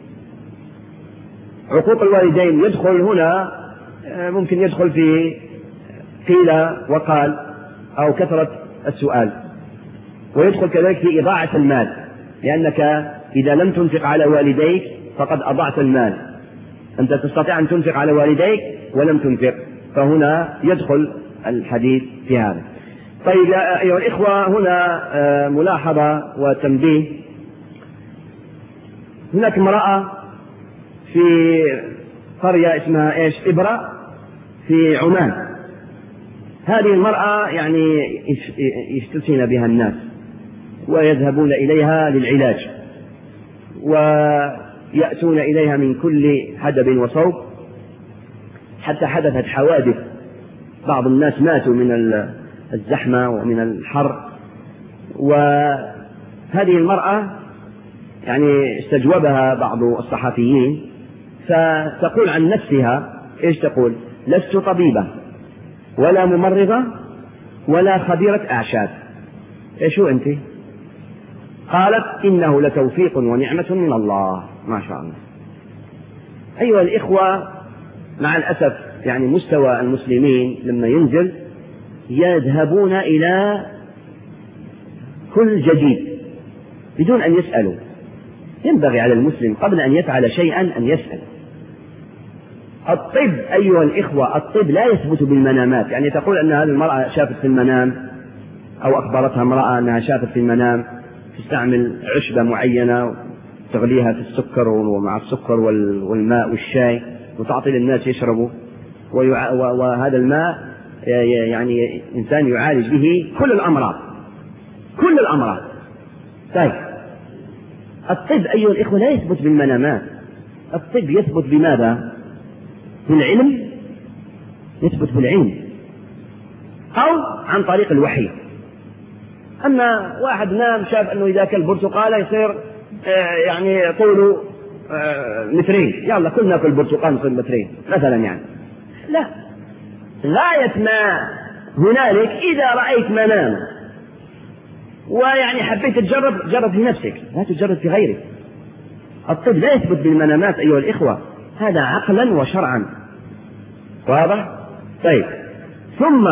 Speaker 1: عقوق الوالدين يدخل هنا، ممكن يدخل في قيل وقال أو كثرة السؤال، ويدخل كذلك في إضاعة المال، لأنك إذا لم تنفق على والديك فقد أضعت المال. أنت تستطيع أن تنفق على والديك ولم تنفق، فهنا يدخل الحديث في هذا. طيب يا أيها الإخوة، هنا ملاحظة وتنبيه. هناك امرأة في قرية اسمها إيش إبرة في عمان. هذه المرأة يعني يستثنى بها الناس ويذهبون إليها للعلاج ويأتون إليها من كل حدب وصوب، حتى حدثت حوادث، بعض الناس ماتوا من الزحمة ومن الحر. وهذه المرأة يعني استجوبها بعض الصحفيين فتقول عن نفسها إيش تقول؟ لست طبيبة ولا ممرضة ولا خبيرة أعشاب. إيشو أنت؟ قالت إنه لتوفيق ونعمة من الله. ما شاء الله. أيها الإخوة، مع الأسف يعني مستوى المسلمين لما ينزل يذهبون إلى كل جديد بدون أن يسألوا. ينبغي على المسلم قبل أن يفعل شيئا أن يسأل. الطب أيها الإخوة، الطب لا يثبت بالمنامات. يعني تقول أن هذه المرأة شافت في المنام أو أخبرتها امرأة أنها شافت في المنام تستعمل عشبة معينة تغليها في السكر ومع السكر والماء والشاي وتعطي للناس يشربوا، وهذا الماء يعني إنسان يعالج به كل الأمراض. طيب الطب أيها الإخوة لا يثبت بالمنامات. الطب يثبت بماذا؟ بالعلم، يثبت بالعلم أو عن طريق الوحي. أما واحد نام شاف أنه إذا كل برتقالة يصير يعني طوله 2 متر، يلا كلنا ناكل برتقال نصير 2 متر مثلا، يعني لا. غاية ما هنالك إذا رأيت منام ويعني حبيت تجرب، جرب في نفسك، لا تجرب في غيرك. الطب لا يثبت بالمنامات أيها الإخوة، هذا عقلا وشرعا. واضح؟ طيب، ثم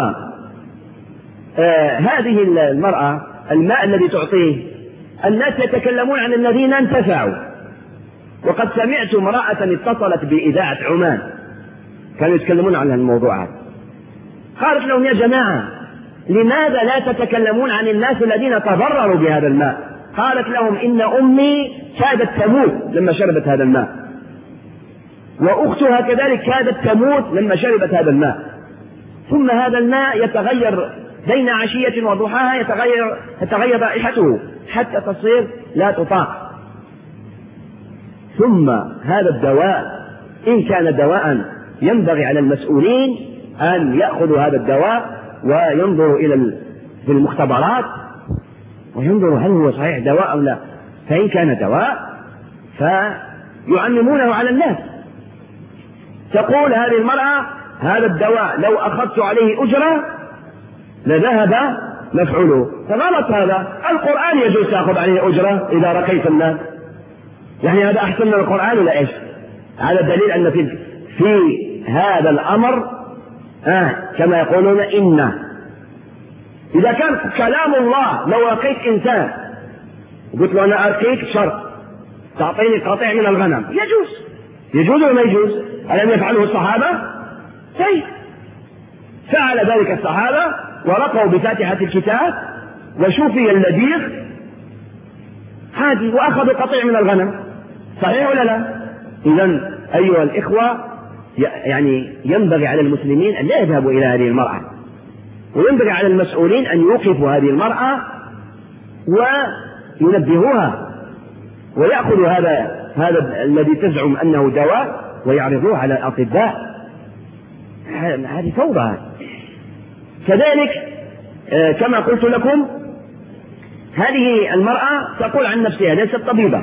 Speaker 1: هذه المرأة الماء الذي تعطيه، الناس يتكلمون عن الذين انتفعوا. وقد سمعت امرأة اتصلت بإذاعة عمان كانوا يتكلمون عن الموضوع هذا، قالت لهم يا جماعة لماذا لا تتكلمون عن الناس الذين تضرروا بهذا الماء؟ قالت لهم إن أمي كادت تموت لما شربت هذا الماء، وأختها كذلك كادت تموت لما شربت هذا الماء، ثم هذا الماء يتغير بين عشية وضحاها، يتغير رائحته حتى تصير لا تطاق. ثم هذا الدواء إن كان دواء ينبغي على المسؤولين أن يأخذوا هذا الدواء وينظروا في المختبرات وينظروا هل هو صحيح دواء أو لا. فإن كان دواء فيعممونه على الناس. تقول هذه المرأة هذا الدواء لو أخذت عليه أجرة لذهب مفعوله. فغلط هذا. القرآن يجوز تأخذ عليه أجرة إذا رقيت الناس، يعني هذا أحسن من القرآن ولا إيش؟ هذا دليل أن في هذا الأمر كما يقولون إذا كان كلام الله لو رقيت إنسان قلت له أنا أرقيك شرط تعطيني قطيع من الغنم، يجوز ولا ما يجوز؟ ألم يفعله الصحابة؟ طيب فعل ذلك الصحابة ورقوا بفاتحة الكتاب وشوفي اللذيذ هذه وأخذوا قطيع من الغنم، صحيح ولا لا؟ إذن أيها الإخوة، يعني ينبغي على المسلمين أن لا يذهبوا إلى هذه المرأة، وينبغي على المسؤولين أن يوقفوا هذه المرأة وينبهوها ويأخذوا هذا الذي تزعم أنه دواء ويعرضوه على الأطباء. هذه فوضى. كذلك كما قلت لكم هذه المرأة تقول عن نفسها ليست طبيبة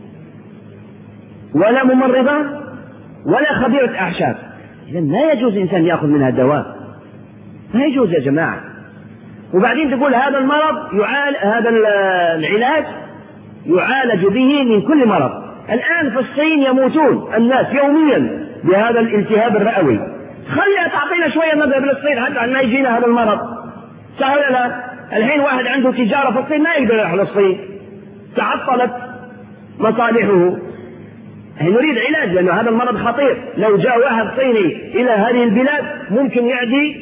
Speaker 1: ولا ممرضة ولا خبيرة أعشاب. إذن لا يجوز إنسان يأخذ منها دواء، ما يجوز يا جماعة. وبعدين تقول هذا المرض هذا العلاج يعالج به من كل مرض. الآن في الصين يموتون الناس يوميا بهذا الالتهاب الرئوي، خليها تعطينا شوية نذهب للصين حتى ما يجينا هذا المرض، سهل لا؟ الحين واحد عنده تجارة في الصين ما يقدر يروح للصين، تعطلت مصالحه. نريد علاج لأن هذا المرض خطير. لو جاء واحد صيني إلى هذه البلاد ممكن يعدي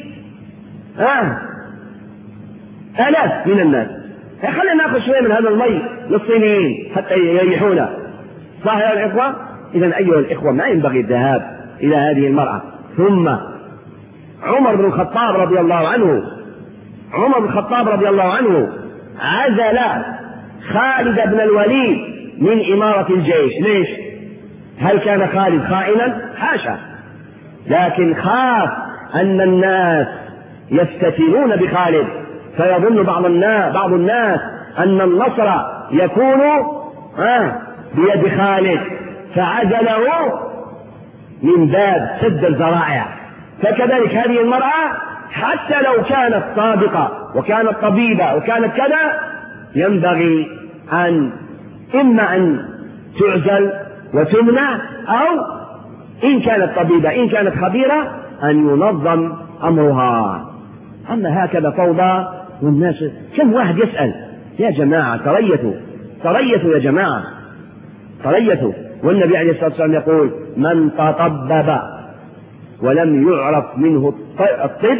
Speaker 1: آلاف من الناس. خلينا نأخذ شوية من هذا المي للصينيين حتى يريحونا. صح يا الإخوة؟ إذن أيها الإخوة ما ينبغي الذهاب إلى هذه المرأة. ثم عمر بن الخطاب رضي الله عنه عزل خالد بن الوليد من إمارة الجيش. ليش؟ هل كان خالد خائنا؟ حاشا، لكن خاف أن الناس يفتتنون بخالد، فيظن بعض الناس أن النصر يكون بيد خالد، فعزله من باب سد الذرائع. فكذلك هذه المرأة حتى لو كانت صادقة وكانت طبيبة وكانت كذا، ينبغي أن إما أن تعزل وتمنع، أو إن كانت طبيبة إن كانت خبيرة أن ينظم أمرها. أما هكذا فوضى والناس كم واحد يسأل؟ يا جماعة تريثوا يا جماعة، تريثوا. والنبي عليه الصلاة والسلام يقول: من تطبب ولم يعرف منه الطب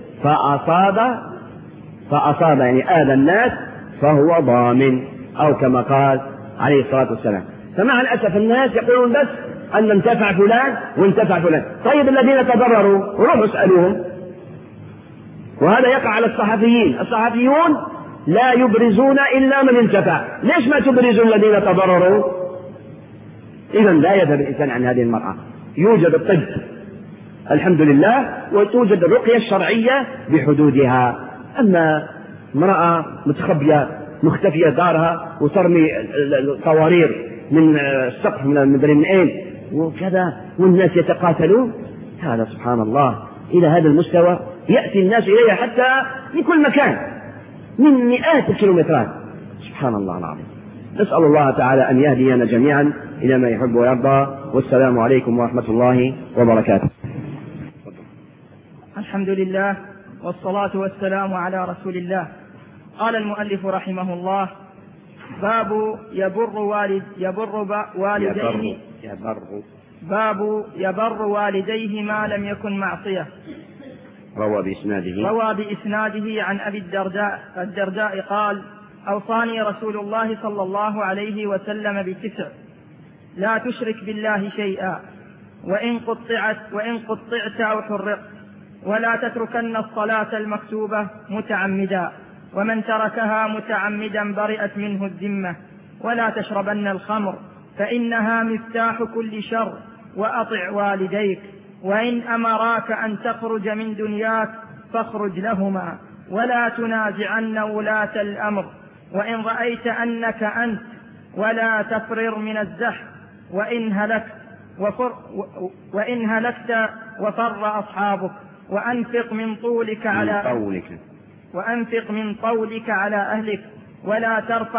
Speaker 1: فأصاب يعني آذى الناس فهو ضامن، أو كما قال عليه الصلاة والسلام. فمع الأسف الناس يقولون بس أن انتفع فلان وانتفع فلان. طيب الذين تضرروا روحوا اسألوهم. وهذا يقع على الصحفيون لا يبرزون إلا من انتفع. ليش ما تبرزون الذين تضرروا؟ إذن لا يذهب الإنسان عن هذه المرأة. يوجد الطب الحمد لله، وتوجد الرقية الشرعية بحدودها. أما امرأة مختفية دارها وترمي القوارير من السقف من أين وكذا والناس يتقاتلون، هذا سبحان الله إلى هذا المستوى يأتي الناس إليها حتى من كل مكان من مئات الكيلومترات. سبحان الله العظيم. نسأل الله تعالى أن يهدينا جميعا إلى ما يحب ويرضى. والسلام عليكم ورحمة الله وبركاته.
Speaker 2: الحمد لله والصلاة والسلام على رسول الله. قال المؤلف رحمه الله: باب يبر والديه ما لم يكن معصية.
Speaker 1: روى
Speaker 2: بإسناده عن أبي الدرداء قال: أوصاني رسول الله صلى الله عليه وسلم ب9: لا تشرك بالله شيئا، وإن قطعت أو حرقت، ولا تتركن الصلاة المكتوبة متعمدا، ومن تركها متعمدا برئت منه الذمة، ولا تشربن الخمر فإنها مفتاح كل شر، وأطع والديك، وإن أمراك أن تخرج من دنياك فاخرج لهما، ولا تنازعن ولاة الأمر، وإن رأيت أنك أنت ولا تفرر من الزحف، وإن هلكت وفر أصحابك، وأنفق من طولك على أهلك، ولا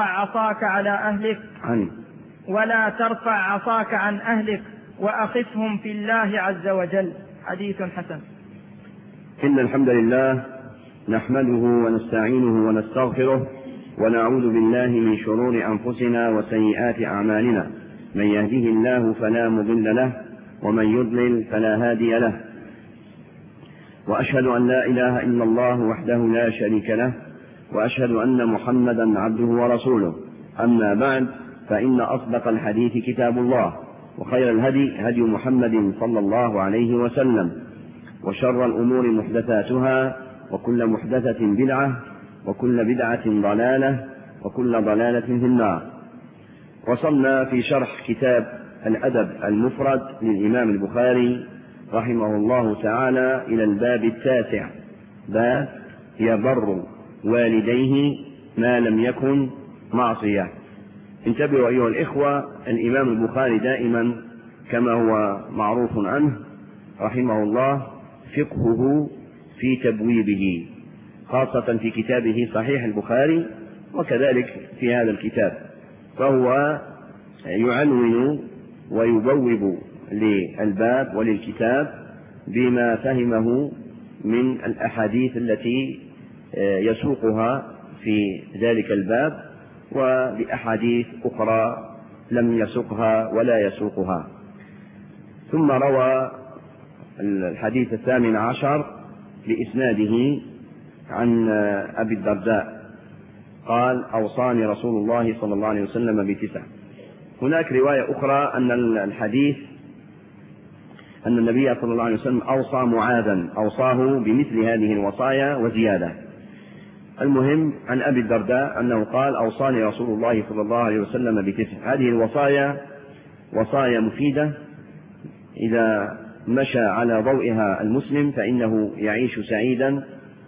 Speaker 2: ترفع عصاك عن أهلك، وأخفهم في الله عز وجل. حديث حسن.
Speaker 1: إن الحمد لله نحمده ونستعينه ونستغفره، ونعوذ بالله من شرور أنفسنا وسيئات أعمالنا. من يهده الله فلا مضل له، ومن يضلل فلا هادي له. وأشهد أن لا إله إلا الله وحده لا شريك له، وأشهد أن محمدا عبده ورسوله. أما بعد، فإن أصدق الحديث كتاب الله، وخير الهدي هدي محمد صلى الله عليه وسلم، وشر الأمور محدثاتها، وكل محدثة بدعة، وكل بدعة ضلالة، وكل ضلالة في النار. وصلنا في شرح كتاب الأدب المفرد للإمام البخاري رحمه الله تعالى إلى الباب 9، باب يبر والديه ما لم يكن معصية. انتبهوا أيها الإخوة، الإمام البخاري دائما كما هو معروف عنه رحمه الله فقهه في تبويبه، خاصة في كتابه صحيح البخاري، وكذلك في هذا الكتاب، فهو يعنون ويبوب للباب وللكتاب بما فهمه من الأحاديث التي يسوقها في ذلك الباب، وبأحاديث أخرى لم يسوقها ولا يسوقها. ثم روى الحديث 18 بإسناده عن أبي الدرداء قال: أوصاني رسول الله صلى الله عليه وسلم ب9. هناك رواية أخرى أن الحديث أن النبي صلى الله عليه وسلم أوصى معاذا، أوصاه بمثل هذه الوصايا وزيادة. المهم عن أبي الدرداء أنه قال: أوصاني رسول الله صلى الله عليه وسلم ب9. هذه الوصايا وصايا مفيدة، إذا مشى على ضوئها المسلم فإنه يعيش سعيدا،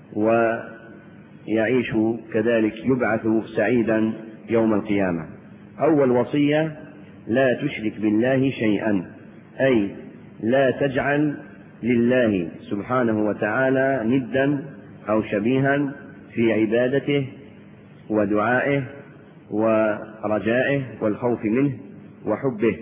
Speaker 1: ويعيش كذلك يبعث سعيدا يوم القيامة. أول وصية: لا تشرك بالله شيئا، أي لا تجعل لله سبحانه وتعالى ندا أو شبيها في عبادته ودعائه ورجائه والخوف منه وحبه،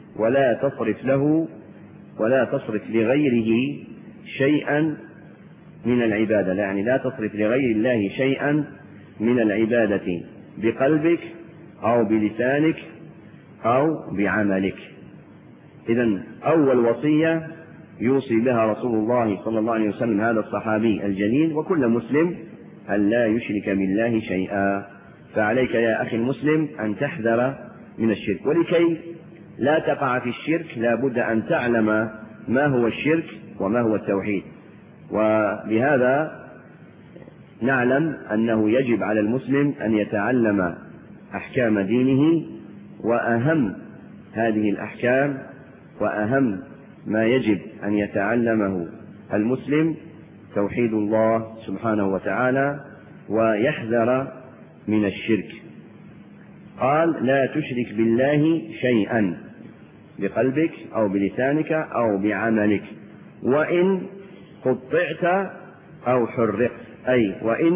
Speaker 1: ولا تصرف لغيره شيئا من العبادة، يعني لا تصرف لغير الله شيئا من العبادة بقلبك أو بلسانك أو بعملك. إذن أول وصية يوصي بها رسول الله صلى الله عليه وسلم هذا الصحابي الجليل وكل مسلم أن لا يشرك بالله شيئا. فعليك يا أخي المسلم أن تحذر من الشرك، ولكي لا تقع في الشرك لا بد أن تعلم ما هو الشرك وما هو التوحيد. وبهذا نعلم أنه يجب على المسلم أن يتعلم أحكام دينه، وأهم هذه الأحكام وأهم ما يجب أن يتعلمه المسلم توحيد الله سبحانه وتعالى، ويحذر من الشرك. قال: لا تشرك بالله شيئا بقلبك أو بلسانك أو بعملك، وإن قطعت أو حرقت، أي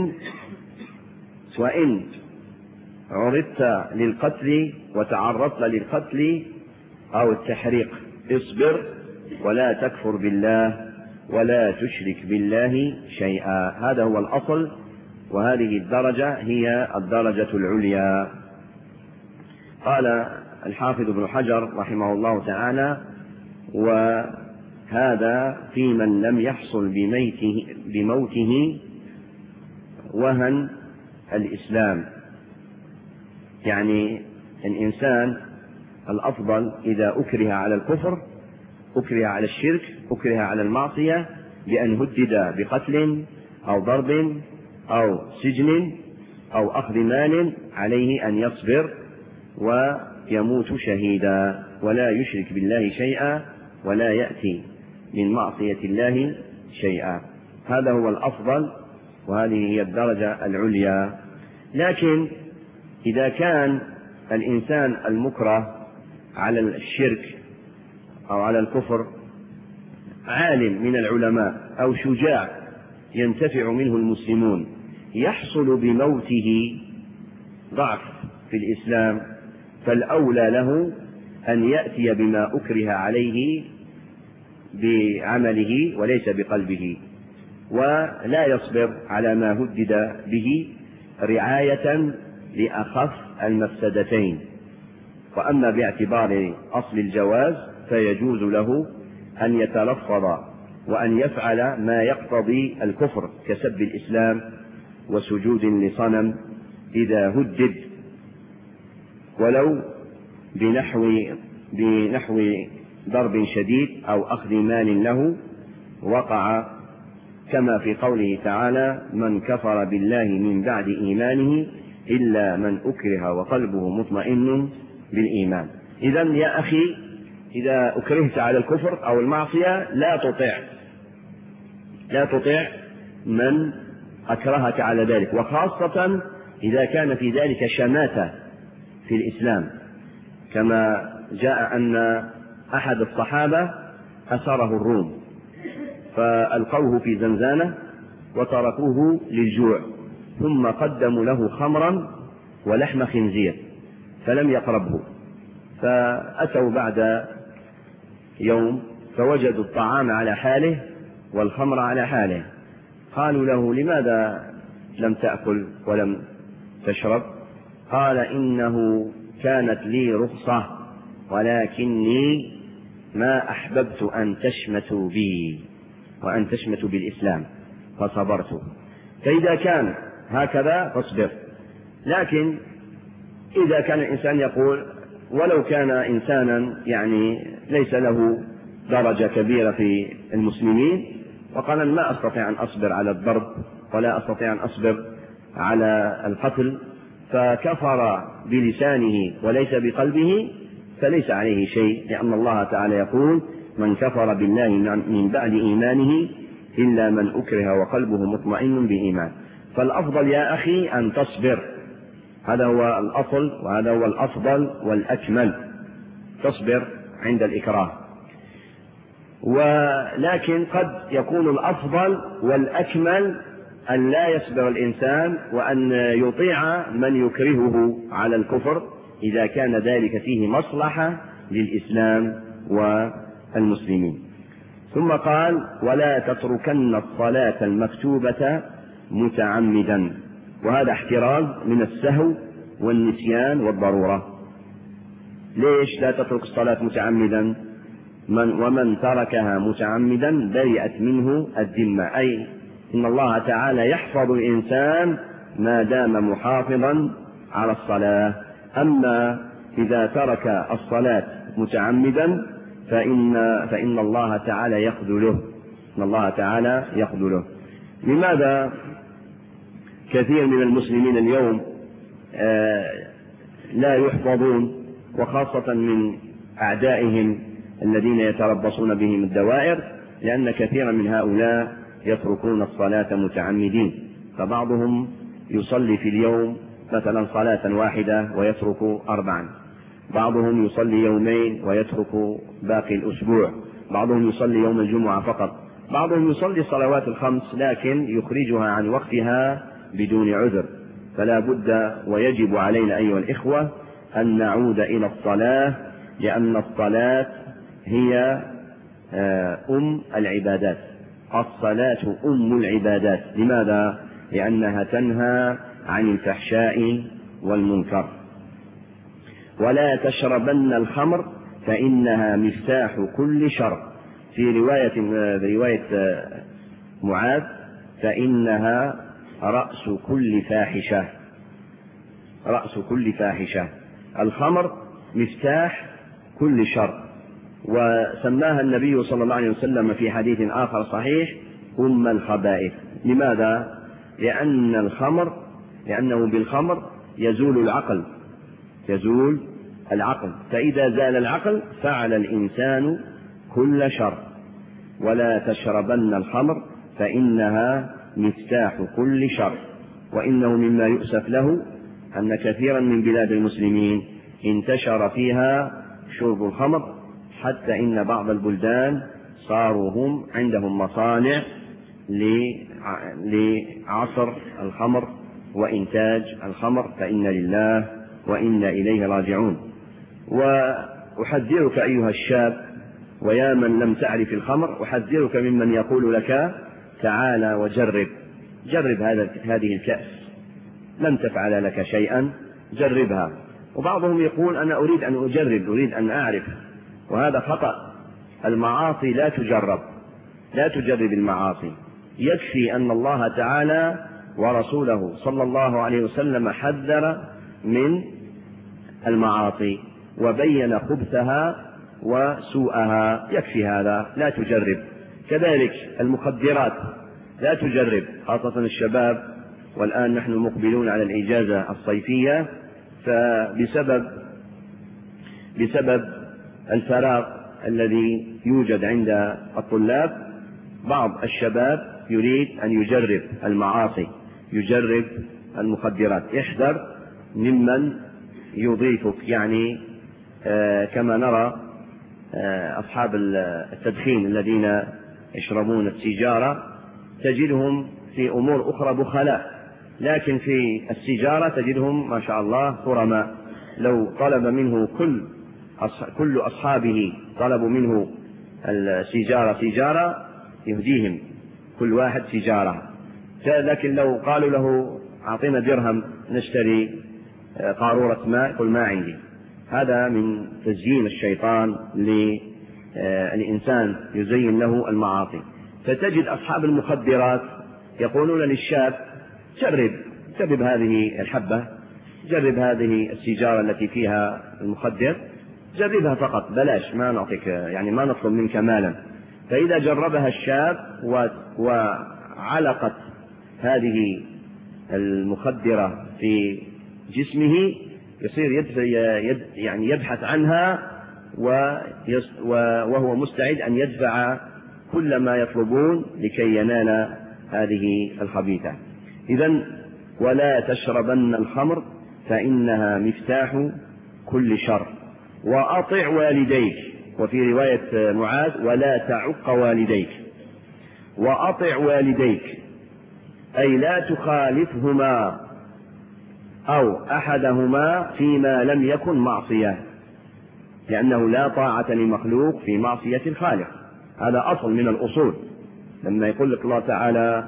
Speaker 1: وإن عرضت للقتل وتعرضت للقتل أو التحريق، اصبر ولا تكفر بالله ولا تشرك بالله شيئا. هذا هو الأصل، وهذه الدرجة هي الدرجة العليا. قال الحافظ ابن حجر رحمه الله تعالى: وهذا في من لم يحصل بموته وهن الإسلام. يعني الإنسان الأفضل إذا أكره على الكفر، أكره على الشرك، أكره على المعصية بأن هدد بقتل أو ضرب أو سجن أو أخذ مال، عليه أن يصبر ويموت شهيدا ولا يشرك بالله شيئا ولا يأتي من معصية الله شيئا. هذا هو الأفضل، وهذه هي الدرجة العليا. لكن إذا كان الإنسان المكره على الشرك أو على الكفر عالم من العلماء أو شجاع ينتفع منه المسلمون، يحصل بموته ضعف في الإسلام، فالأولى له أن يأتي بما أكره عليه بعمله وليس بقلبه، ولا يصبر على ما هدد به رعاية لأخف المفسدتين. وأما باعتبار أصل الجواز فيجوز له أن يتلفظ وأن يفعل ما يقتضي الكفر كسب الإسلام وسجود لصنم إذا هدد، ولو بنحو ضرب شديد أو أخذ مال له وقع، كما في قوله تعالى: من كفر بالله من بعد إيمانه إلا من أكره وقلبه مطمئن بالإيمان. إذن يا أخي، إذا أكرهت على الكفر أو المعصية لا تطع من أكرهك على ذلك، وخاصة إذا كان في ذلك شماتة في الإسلام، كما جاء أن أحد الصحابة أسره الروم فألقوه في زنزانة وتركوه للجوع، ثم قدموا له خمرا ولحم خنزير فلم يقربه، فأتوا بعد يوم فوجدوا الطعام على حاله والخمر على حاله، قالوا له: لماذا لم تأكل ولم تشرب؟ قال: إنه كانت لي رخصة ولكني ما أحببت أن تشمتوا بي وأن تشمتوا بالإسلام فصبرت. فإذا كان هكذا فاصبر. لكن إذا كان الإنسان يقول ولو كان إنسانا يعني ليس له درجة كبيرة في المسلمين، وقال أنا ما أستطيع أن أصبر على الضرب ولا أستطيع أن أصبر على القتل، فكفر بلسانه وليس بقلبه، فليس عليه شيء، لأن الله تعالى يقول من كفر بالله من بعد إيمانه إلا من أكره وقلبه مطمئن بإيمان. فالأفضل يا أخي أن تصبر، هذا هو الأصل وهذا هو الأفضل والأكمل، تصبر عند الإكراه. ولكن قد يكون الأفضل والأكمل أن لا يصبر الإنسان وأن يطيع من يكرهه على الكفر إذا كان ذلك فيه مصلحة للإسلام والمسلمين. ثم قال ولا تتركن الصلاة المكتوبة متعمدا، وهذا احتراز من السهو والنسيان والضرورة. ليش لا تترك الصلاة متعمدا؟ ومن تركها متعمدا برئت منه الذمة، أي إن الله تعالى يحفظ الإنسان ما دام محافظا على الصلاة. أما إذا ترك الصلاة متعمدا فإن الله تعالى يخذله، إن الله تعالى يخذله. لماذا كثير من المسلمين اليوم لا يحفظون، وخاصة من أعدائهم الذين يتربصون بهم الدوائر؟ لأن كثيرا من هؤلاء يتركون الصلاة متعمدين، فبعضهم يصلي في اليوم مثلا صلاة واحدة ويترك 4، بعضهم يصلي يومين ويترك باقي الأسبوع، بعضهم يصلي يوم الجمعة فقط، بعضهم يصلي الصلوات الخمس لكن يخرجها عن وقتها بدون عذر. فلا بد ويجب علينا أيها الإخوة أن نعود إلى الصلاة، لأن الصلاة هي العبادات، الصلاة العبادات. لماذا؟ لأنها تنهى عن الفحشاء والمنكر. ولا تشربن الخمر فإنها مفتاح كل شر، في رواية معاذ فإنها رأس كل فاحشة، رأس كل فاحشة. الخمر مفتاح كل شر، وسماها النبي صلى الله عليه وسلم في حديث آخر صحيح الخبائث. لماذا؟ لأنه بالخمر يزول العقل، فإذا زال العقل فعل الإنسان كل شر. ولا تشربن الخمر فإنها مفتاح كل شر. وإنه مما يؤسف له أن كثيرا من بلاد المسلمين انتشر فيها شرب الخمر، حتى إن بعض البلدان صاروا هم عندهم مصانع لعصر الخمر وإنتاج الخمر، فإن لله وإنا إليه راجعون. وأحذرك أيها الشاب ويا من لم تعرف الخمر، أحذرك ممن يقول لك تعالى وجرب هذه الكأس، لن تفعل لك شيئا، جربها. وبعضهم يقول أنا أريد أن أجرب، أريد أن أعرف، وهذا خطأ. المعاصي لا تجرب المعاصي، يكفي أن الله تعالى ورسوله صلى الله عليه وسلم حذر من المعاصي وبين خبثها وسوءها، يكفي هذا، لا تجرب. كذلك المخدرات لا تجرب، خاصة الشباب، والآن نحن مقبلون على الإجازة الصيفية، فبسبب الفراغ الذي يوجد عند الطلاب بعض الشباب يريد أن يجرب المعاصي، يجرب المخدرات. احذر ممن يضيفك، يعني كما نرى أصحاب التدخين الذين يشربون السيجارة تجدهم في أمور أخرى بخلاء، لكن في السيجارة تجدهم ما شاء الله كرماء. لو طلب منه كل أصحابه طلبوا منه سيجارة يهديهم كل واحد سيجارة، لكن لو قالوا له أعطينا درهم نشتري قارورة ماء يقول ما عندي. هذا من تزيين الشيطان للإنسان، يزين له المعاصي. فتجد أصحاب المخدرات يقولون للشاب جرب هذه الحبة، جرب هذه السيجارة التي فيها المخدر، جربها فقط بلاش، ما نعطيك يعني ما نطلب منك مالا. فإذا جربها الشاب وعلقت هذه المخدرة في جسمه يصير يعني يبحث عنها وهو مستعد أن يدفع كل ما يطلبون لكي ينال هذه الخبيثة. إذن ولا تشربن الخمر فإنها مفتاح كل شر، وأطع والديك. وفي رواية معاذ ولا تعق والديك. وأطع والديك أي لا تخالفهما أو أحدهما فيما لم يكن معصية، لأنه لا طاعة لمخلوق في معصية الخالق. هذا أصل من الأصول. لما يقول لك الله تعالى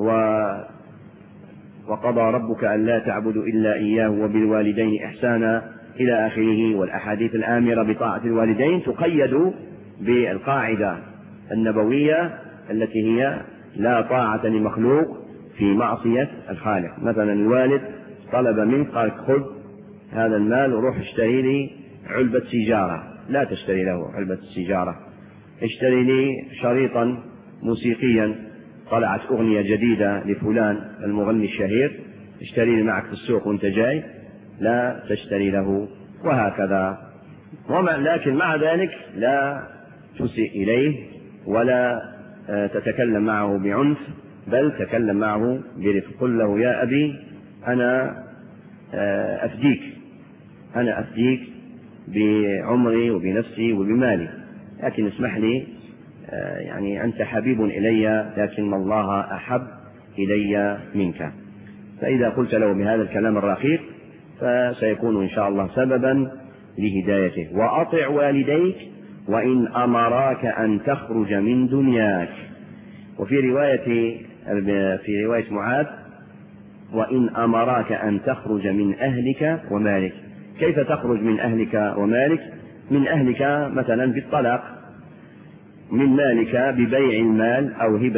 Speaker 1: وقضى ربك ألا تعبدوا إلا إياه وبالوالدين إحسانا إلى آخره، والأحاديث الآمرة بطاعة الوالدين تقيد بالقاعدة النبوية التي هي لا طاعة لمخلوق في معصية الخالق. مثلا الوالد طلب منك قال خذ هذا المال وروح اشتري لي علبة سيجارة، لا تشتري له علبة السيجارة، اشتري لي شريطا موسيقيا، طلعت أغنية جديدة لفلان المغني الشهير، اشتري لي معك في السوق وانت جاي، لا تشتري له، وهكذا. لكن مع ذلك لا تسيء إليه ولا تتكلم معه بعنف، بل تكلم معه برفق. قل له يا أبي أنا أفديك بعمري وبنفسي وبمالي، لكن اسمح لي، يعني أنت حبيب إلي لكن الله أحب إلي منك. فإذا قلت له بهذا الكلام الرقيق فسيكون إن شاء الله سببا لهدايته. وأطع والديك وإن أمراك أن تخرج من دنياك. وفي رواية معاذ وإن أمراك أن تخرج من أهلك ومالك. كيف تخرج من أهلك ومالك؟ من أهلك مثلا بالطلاق، من مالك ببيع المال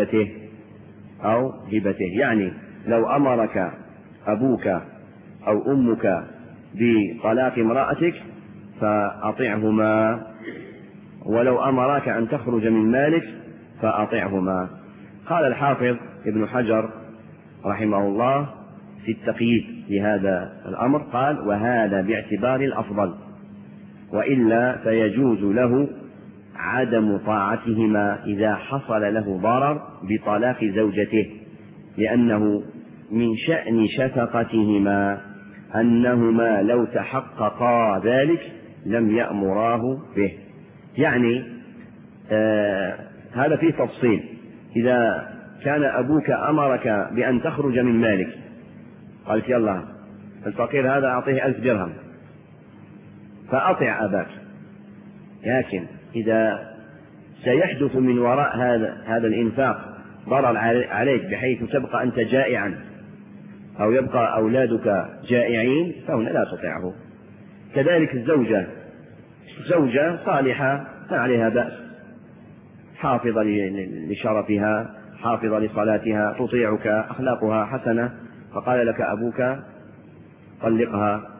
Speaker 1: أو هبته. يعني لو أمرك أبوك أو أمك بطلاق امرأتك فأطعهما، ولو أمراك أن تخرج من مالك فأطعهما. قال الحافظ ابن حجر رحمه الله في التقييد لهذا الأمر قال وهذا باعتبار الأفضل، وإلا فيجوز له عدم طاعتهما إذا حصل له ضرر بطلاق زوجته، لأنه من شأن شفقتهما أنهما لو تحققا ذلك لم يأمراه به. يعني هذا فيه تفصيل. إذا كان أبوك أمرك بأن تخرج من مالك، قالت يلا الفقير هذا أعطيه 1000 درهم، فأطع أباك، لكن إذا سيحدث من وراء هذا الإنفاق ضرر عليك بحيث تبقى أنت جائعا أو يبقى أولادك جائعين فهنا لا تطيعه. كذلك زوجة صالحة ما عليها بأس، حافظة لشرفها، حافظة لصلاتها، تطيعك، أخلاقها حسنة، فقال لك أبوك طلقها